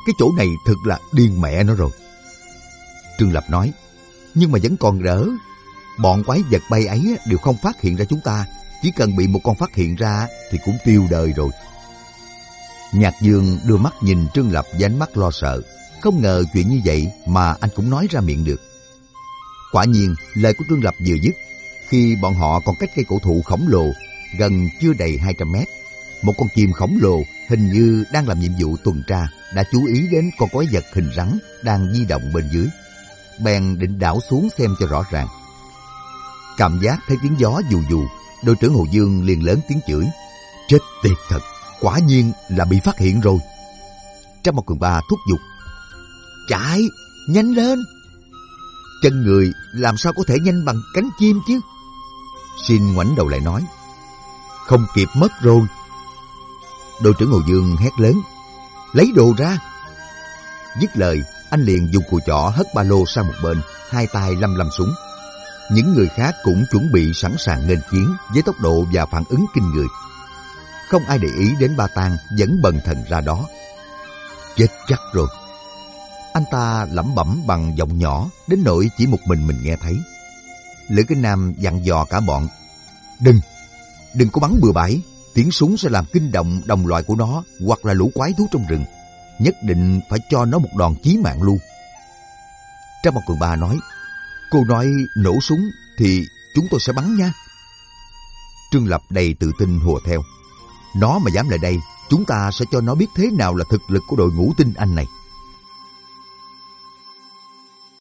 cái chỗ này thật là điên mẹ nó rồi. Trương Lập nói, nhưng mà vẫn còn đỡ. Bọn quái vật bay ấy đều không phát hiện ra chúng ta. Chỉ cần bị một con phát hiện ra thì cũng tiêu đời rồi. Nhạc Dương đưa mắt nhìn Trương Lập với ánh mắt lo sợ. Không ngờ chuyện như vậy mà anh cũng nói ra miệng được. Quả nhiên, lời của Trương Lập vừa dứt, khi bọn họ còn cách cây cổ thụ khổng lồ gần chưa đầy 200 mét, một con chim khổng lồ hình như đang làm nhiệm vụ tuần tra đã chú ý đến con quái vật hình rắn đang di động bên dưới. Bèn định đảo xuống xem cho rõ ràng. Cảm giác thấy tiếng gió dù dù, đội trưởng Hồ Dương liền lớn tiếng chửi. Chết tiệt thật, quả nhiên là bị phát hiện rồi. Trang Một Cường Ba thúc giục. Chạy, nhanh lên. Chân người làm sao có thể nhanh bằng cánh chim chứ? Xin ngoảnh đầu lại nói. Không kịp mất rồi. Đội trưởng Hồ Dương hét lớn. Lấy đồ ra. Dứt lời, anh liền dùng cùi chỏ hất ba lô sang một bên, hai tay lăm lăm súng. Những người khác cũng chuẩn bị sẵn sàng nghênh chiến với tốc độ và phản ứng kinh người. Không ai để ý đến Ba Tang vẫn bần thần ra đó. Chết chắc rồi. Anh ta lẩm bẩm bằng giọng nhỏ đến nỗi chỉ một mình nghe thấy. Lữ Kinh Nam dặn dò cả bọn. Đừng có bắn bừa bãi. Tiếng súng sẽ làm kinh động đồng loại của nó hoặc là lũ quái thú trong rừng. Nhất định phải cho nó một đòn chí mạng luôn. Trang Một Cường Ba nói. Cô nói nổ súng thì chúng tôi sẽ bắn nha. Trương Lập đầy tự tin hùa theo. Nó mà dám lại đây, chúng ta sẽ cho nó biết thế nào là thực lực của đội ngũ tinh anh này.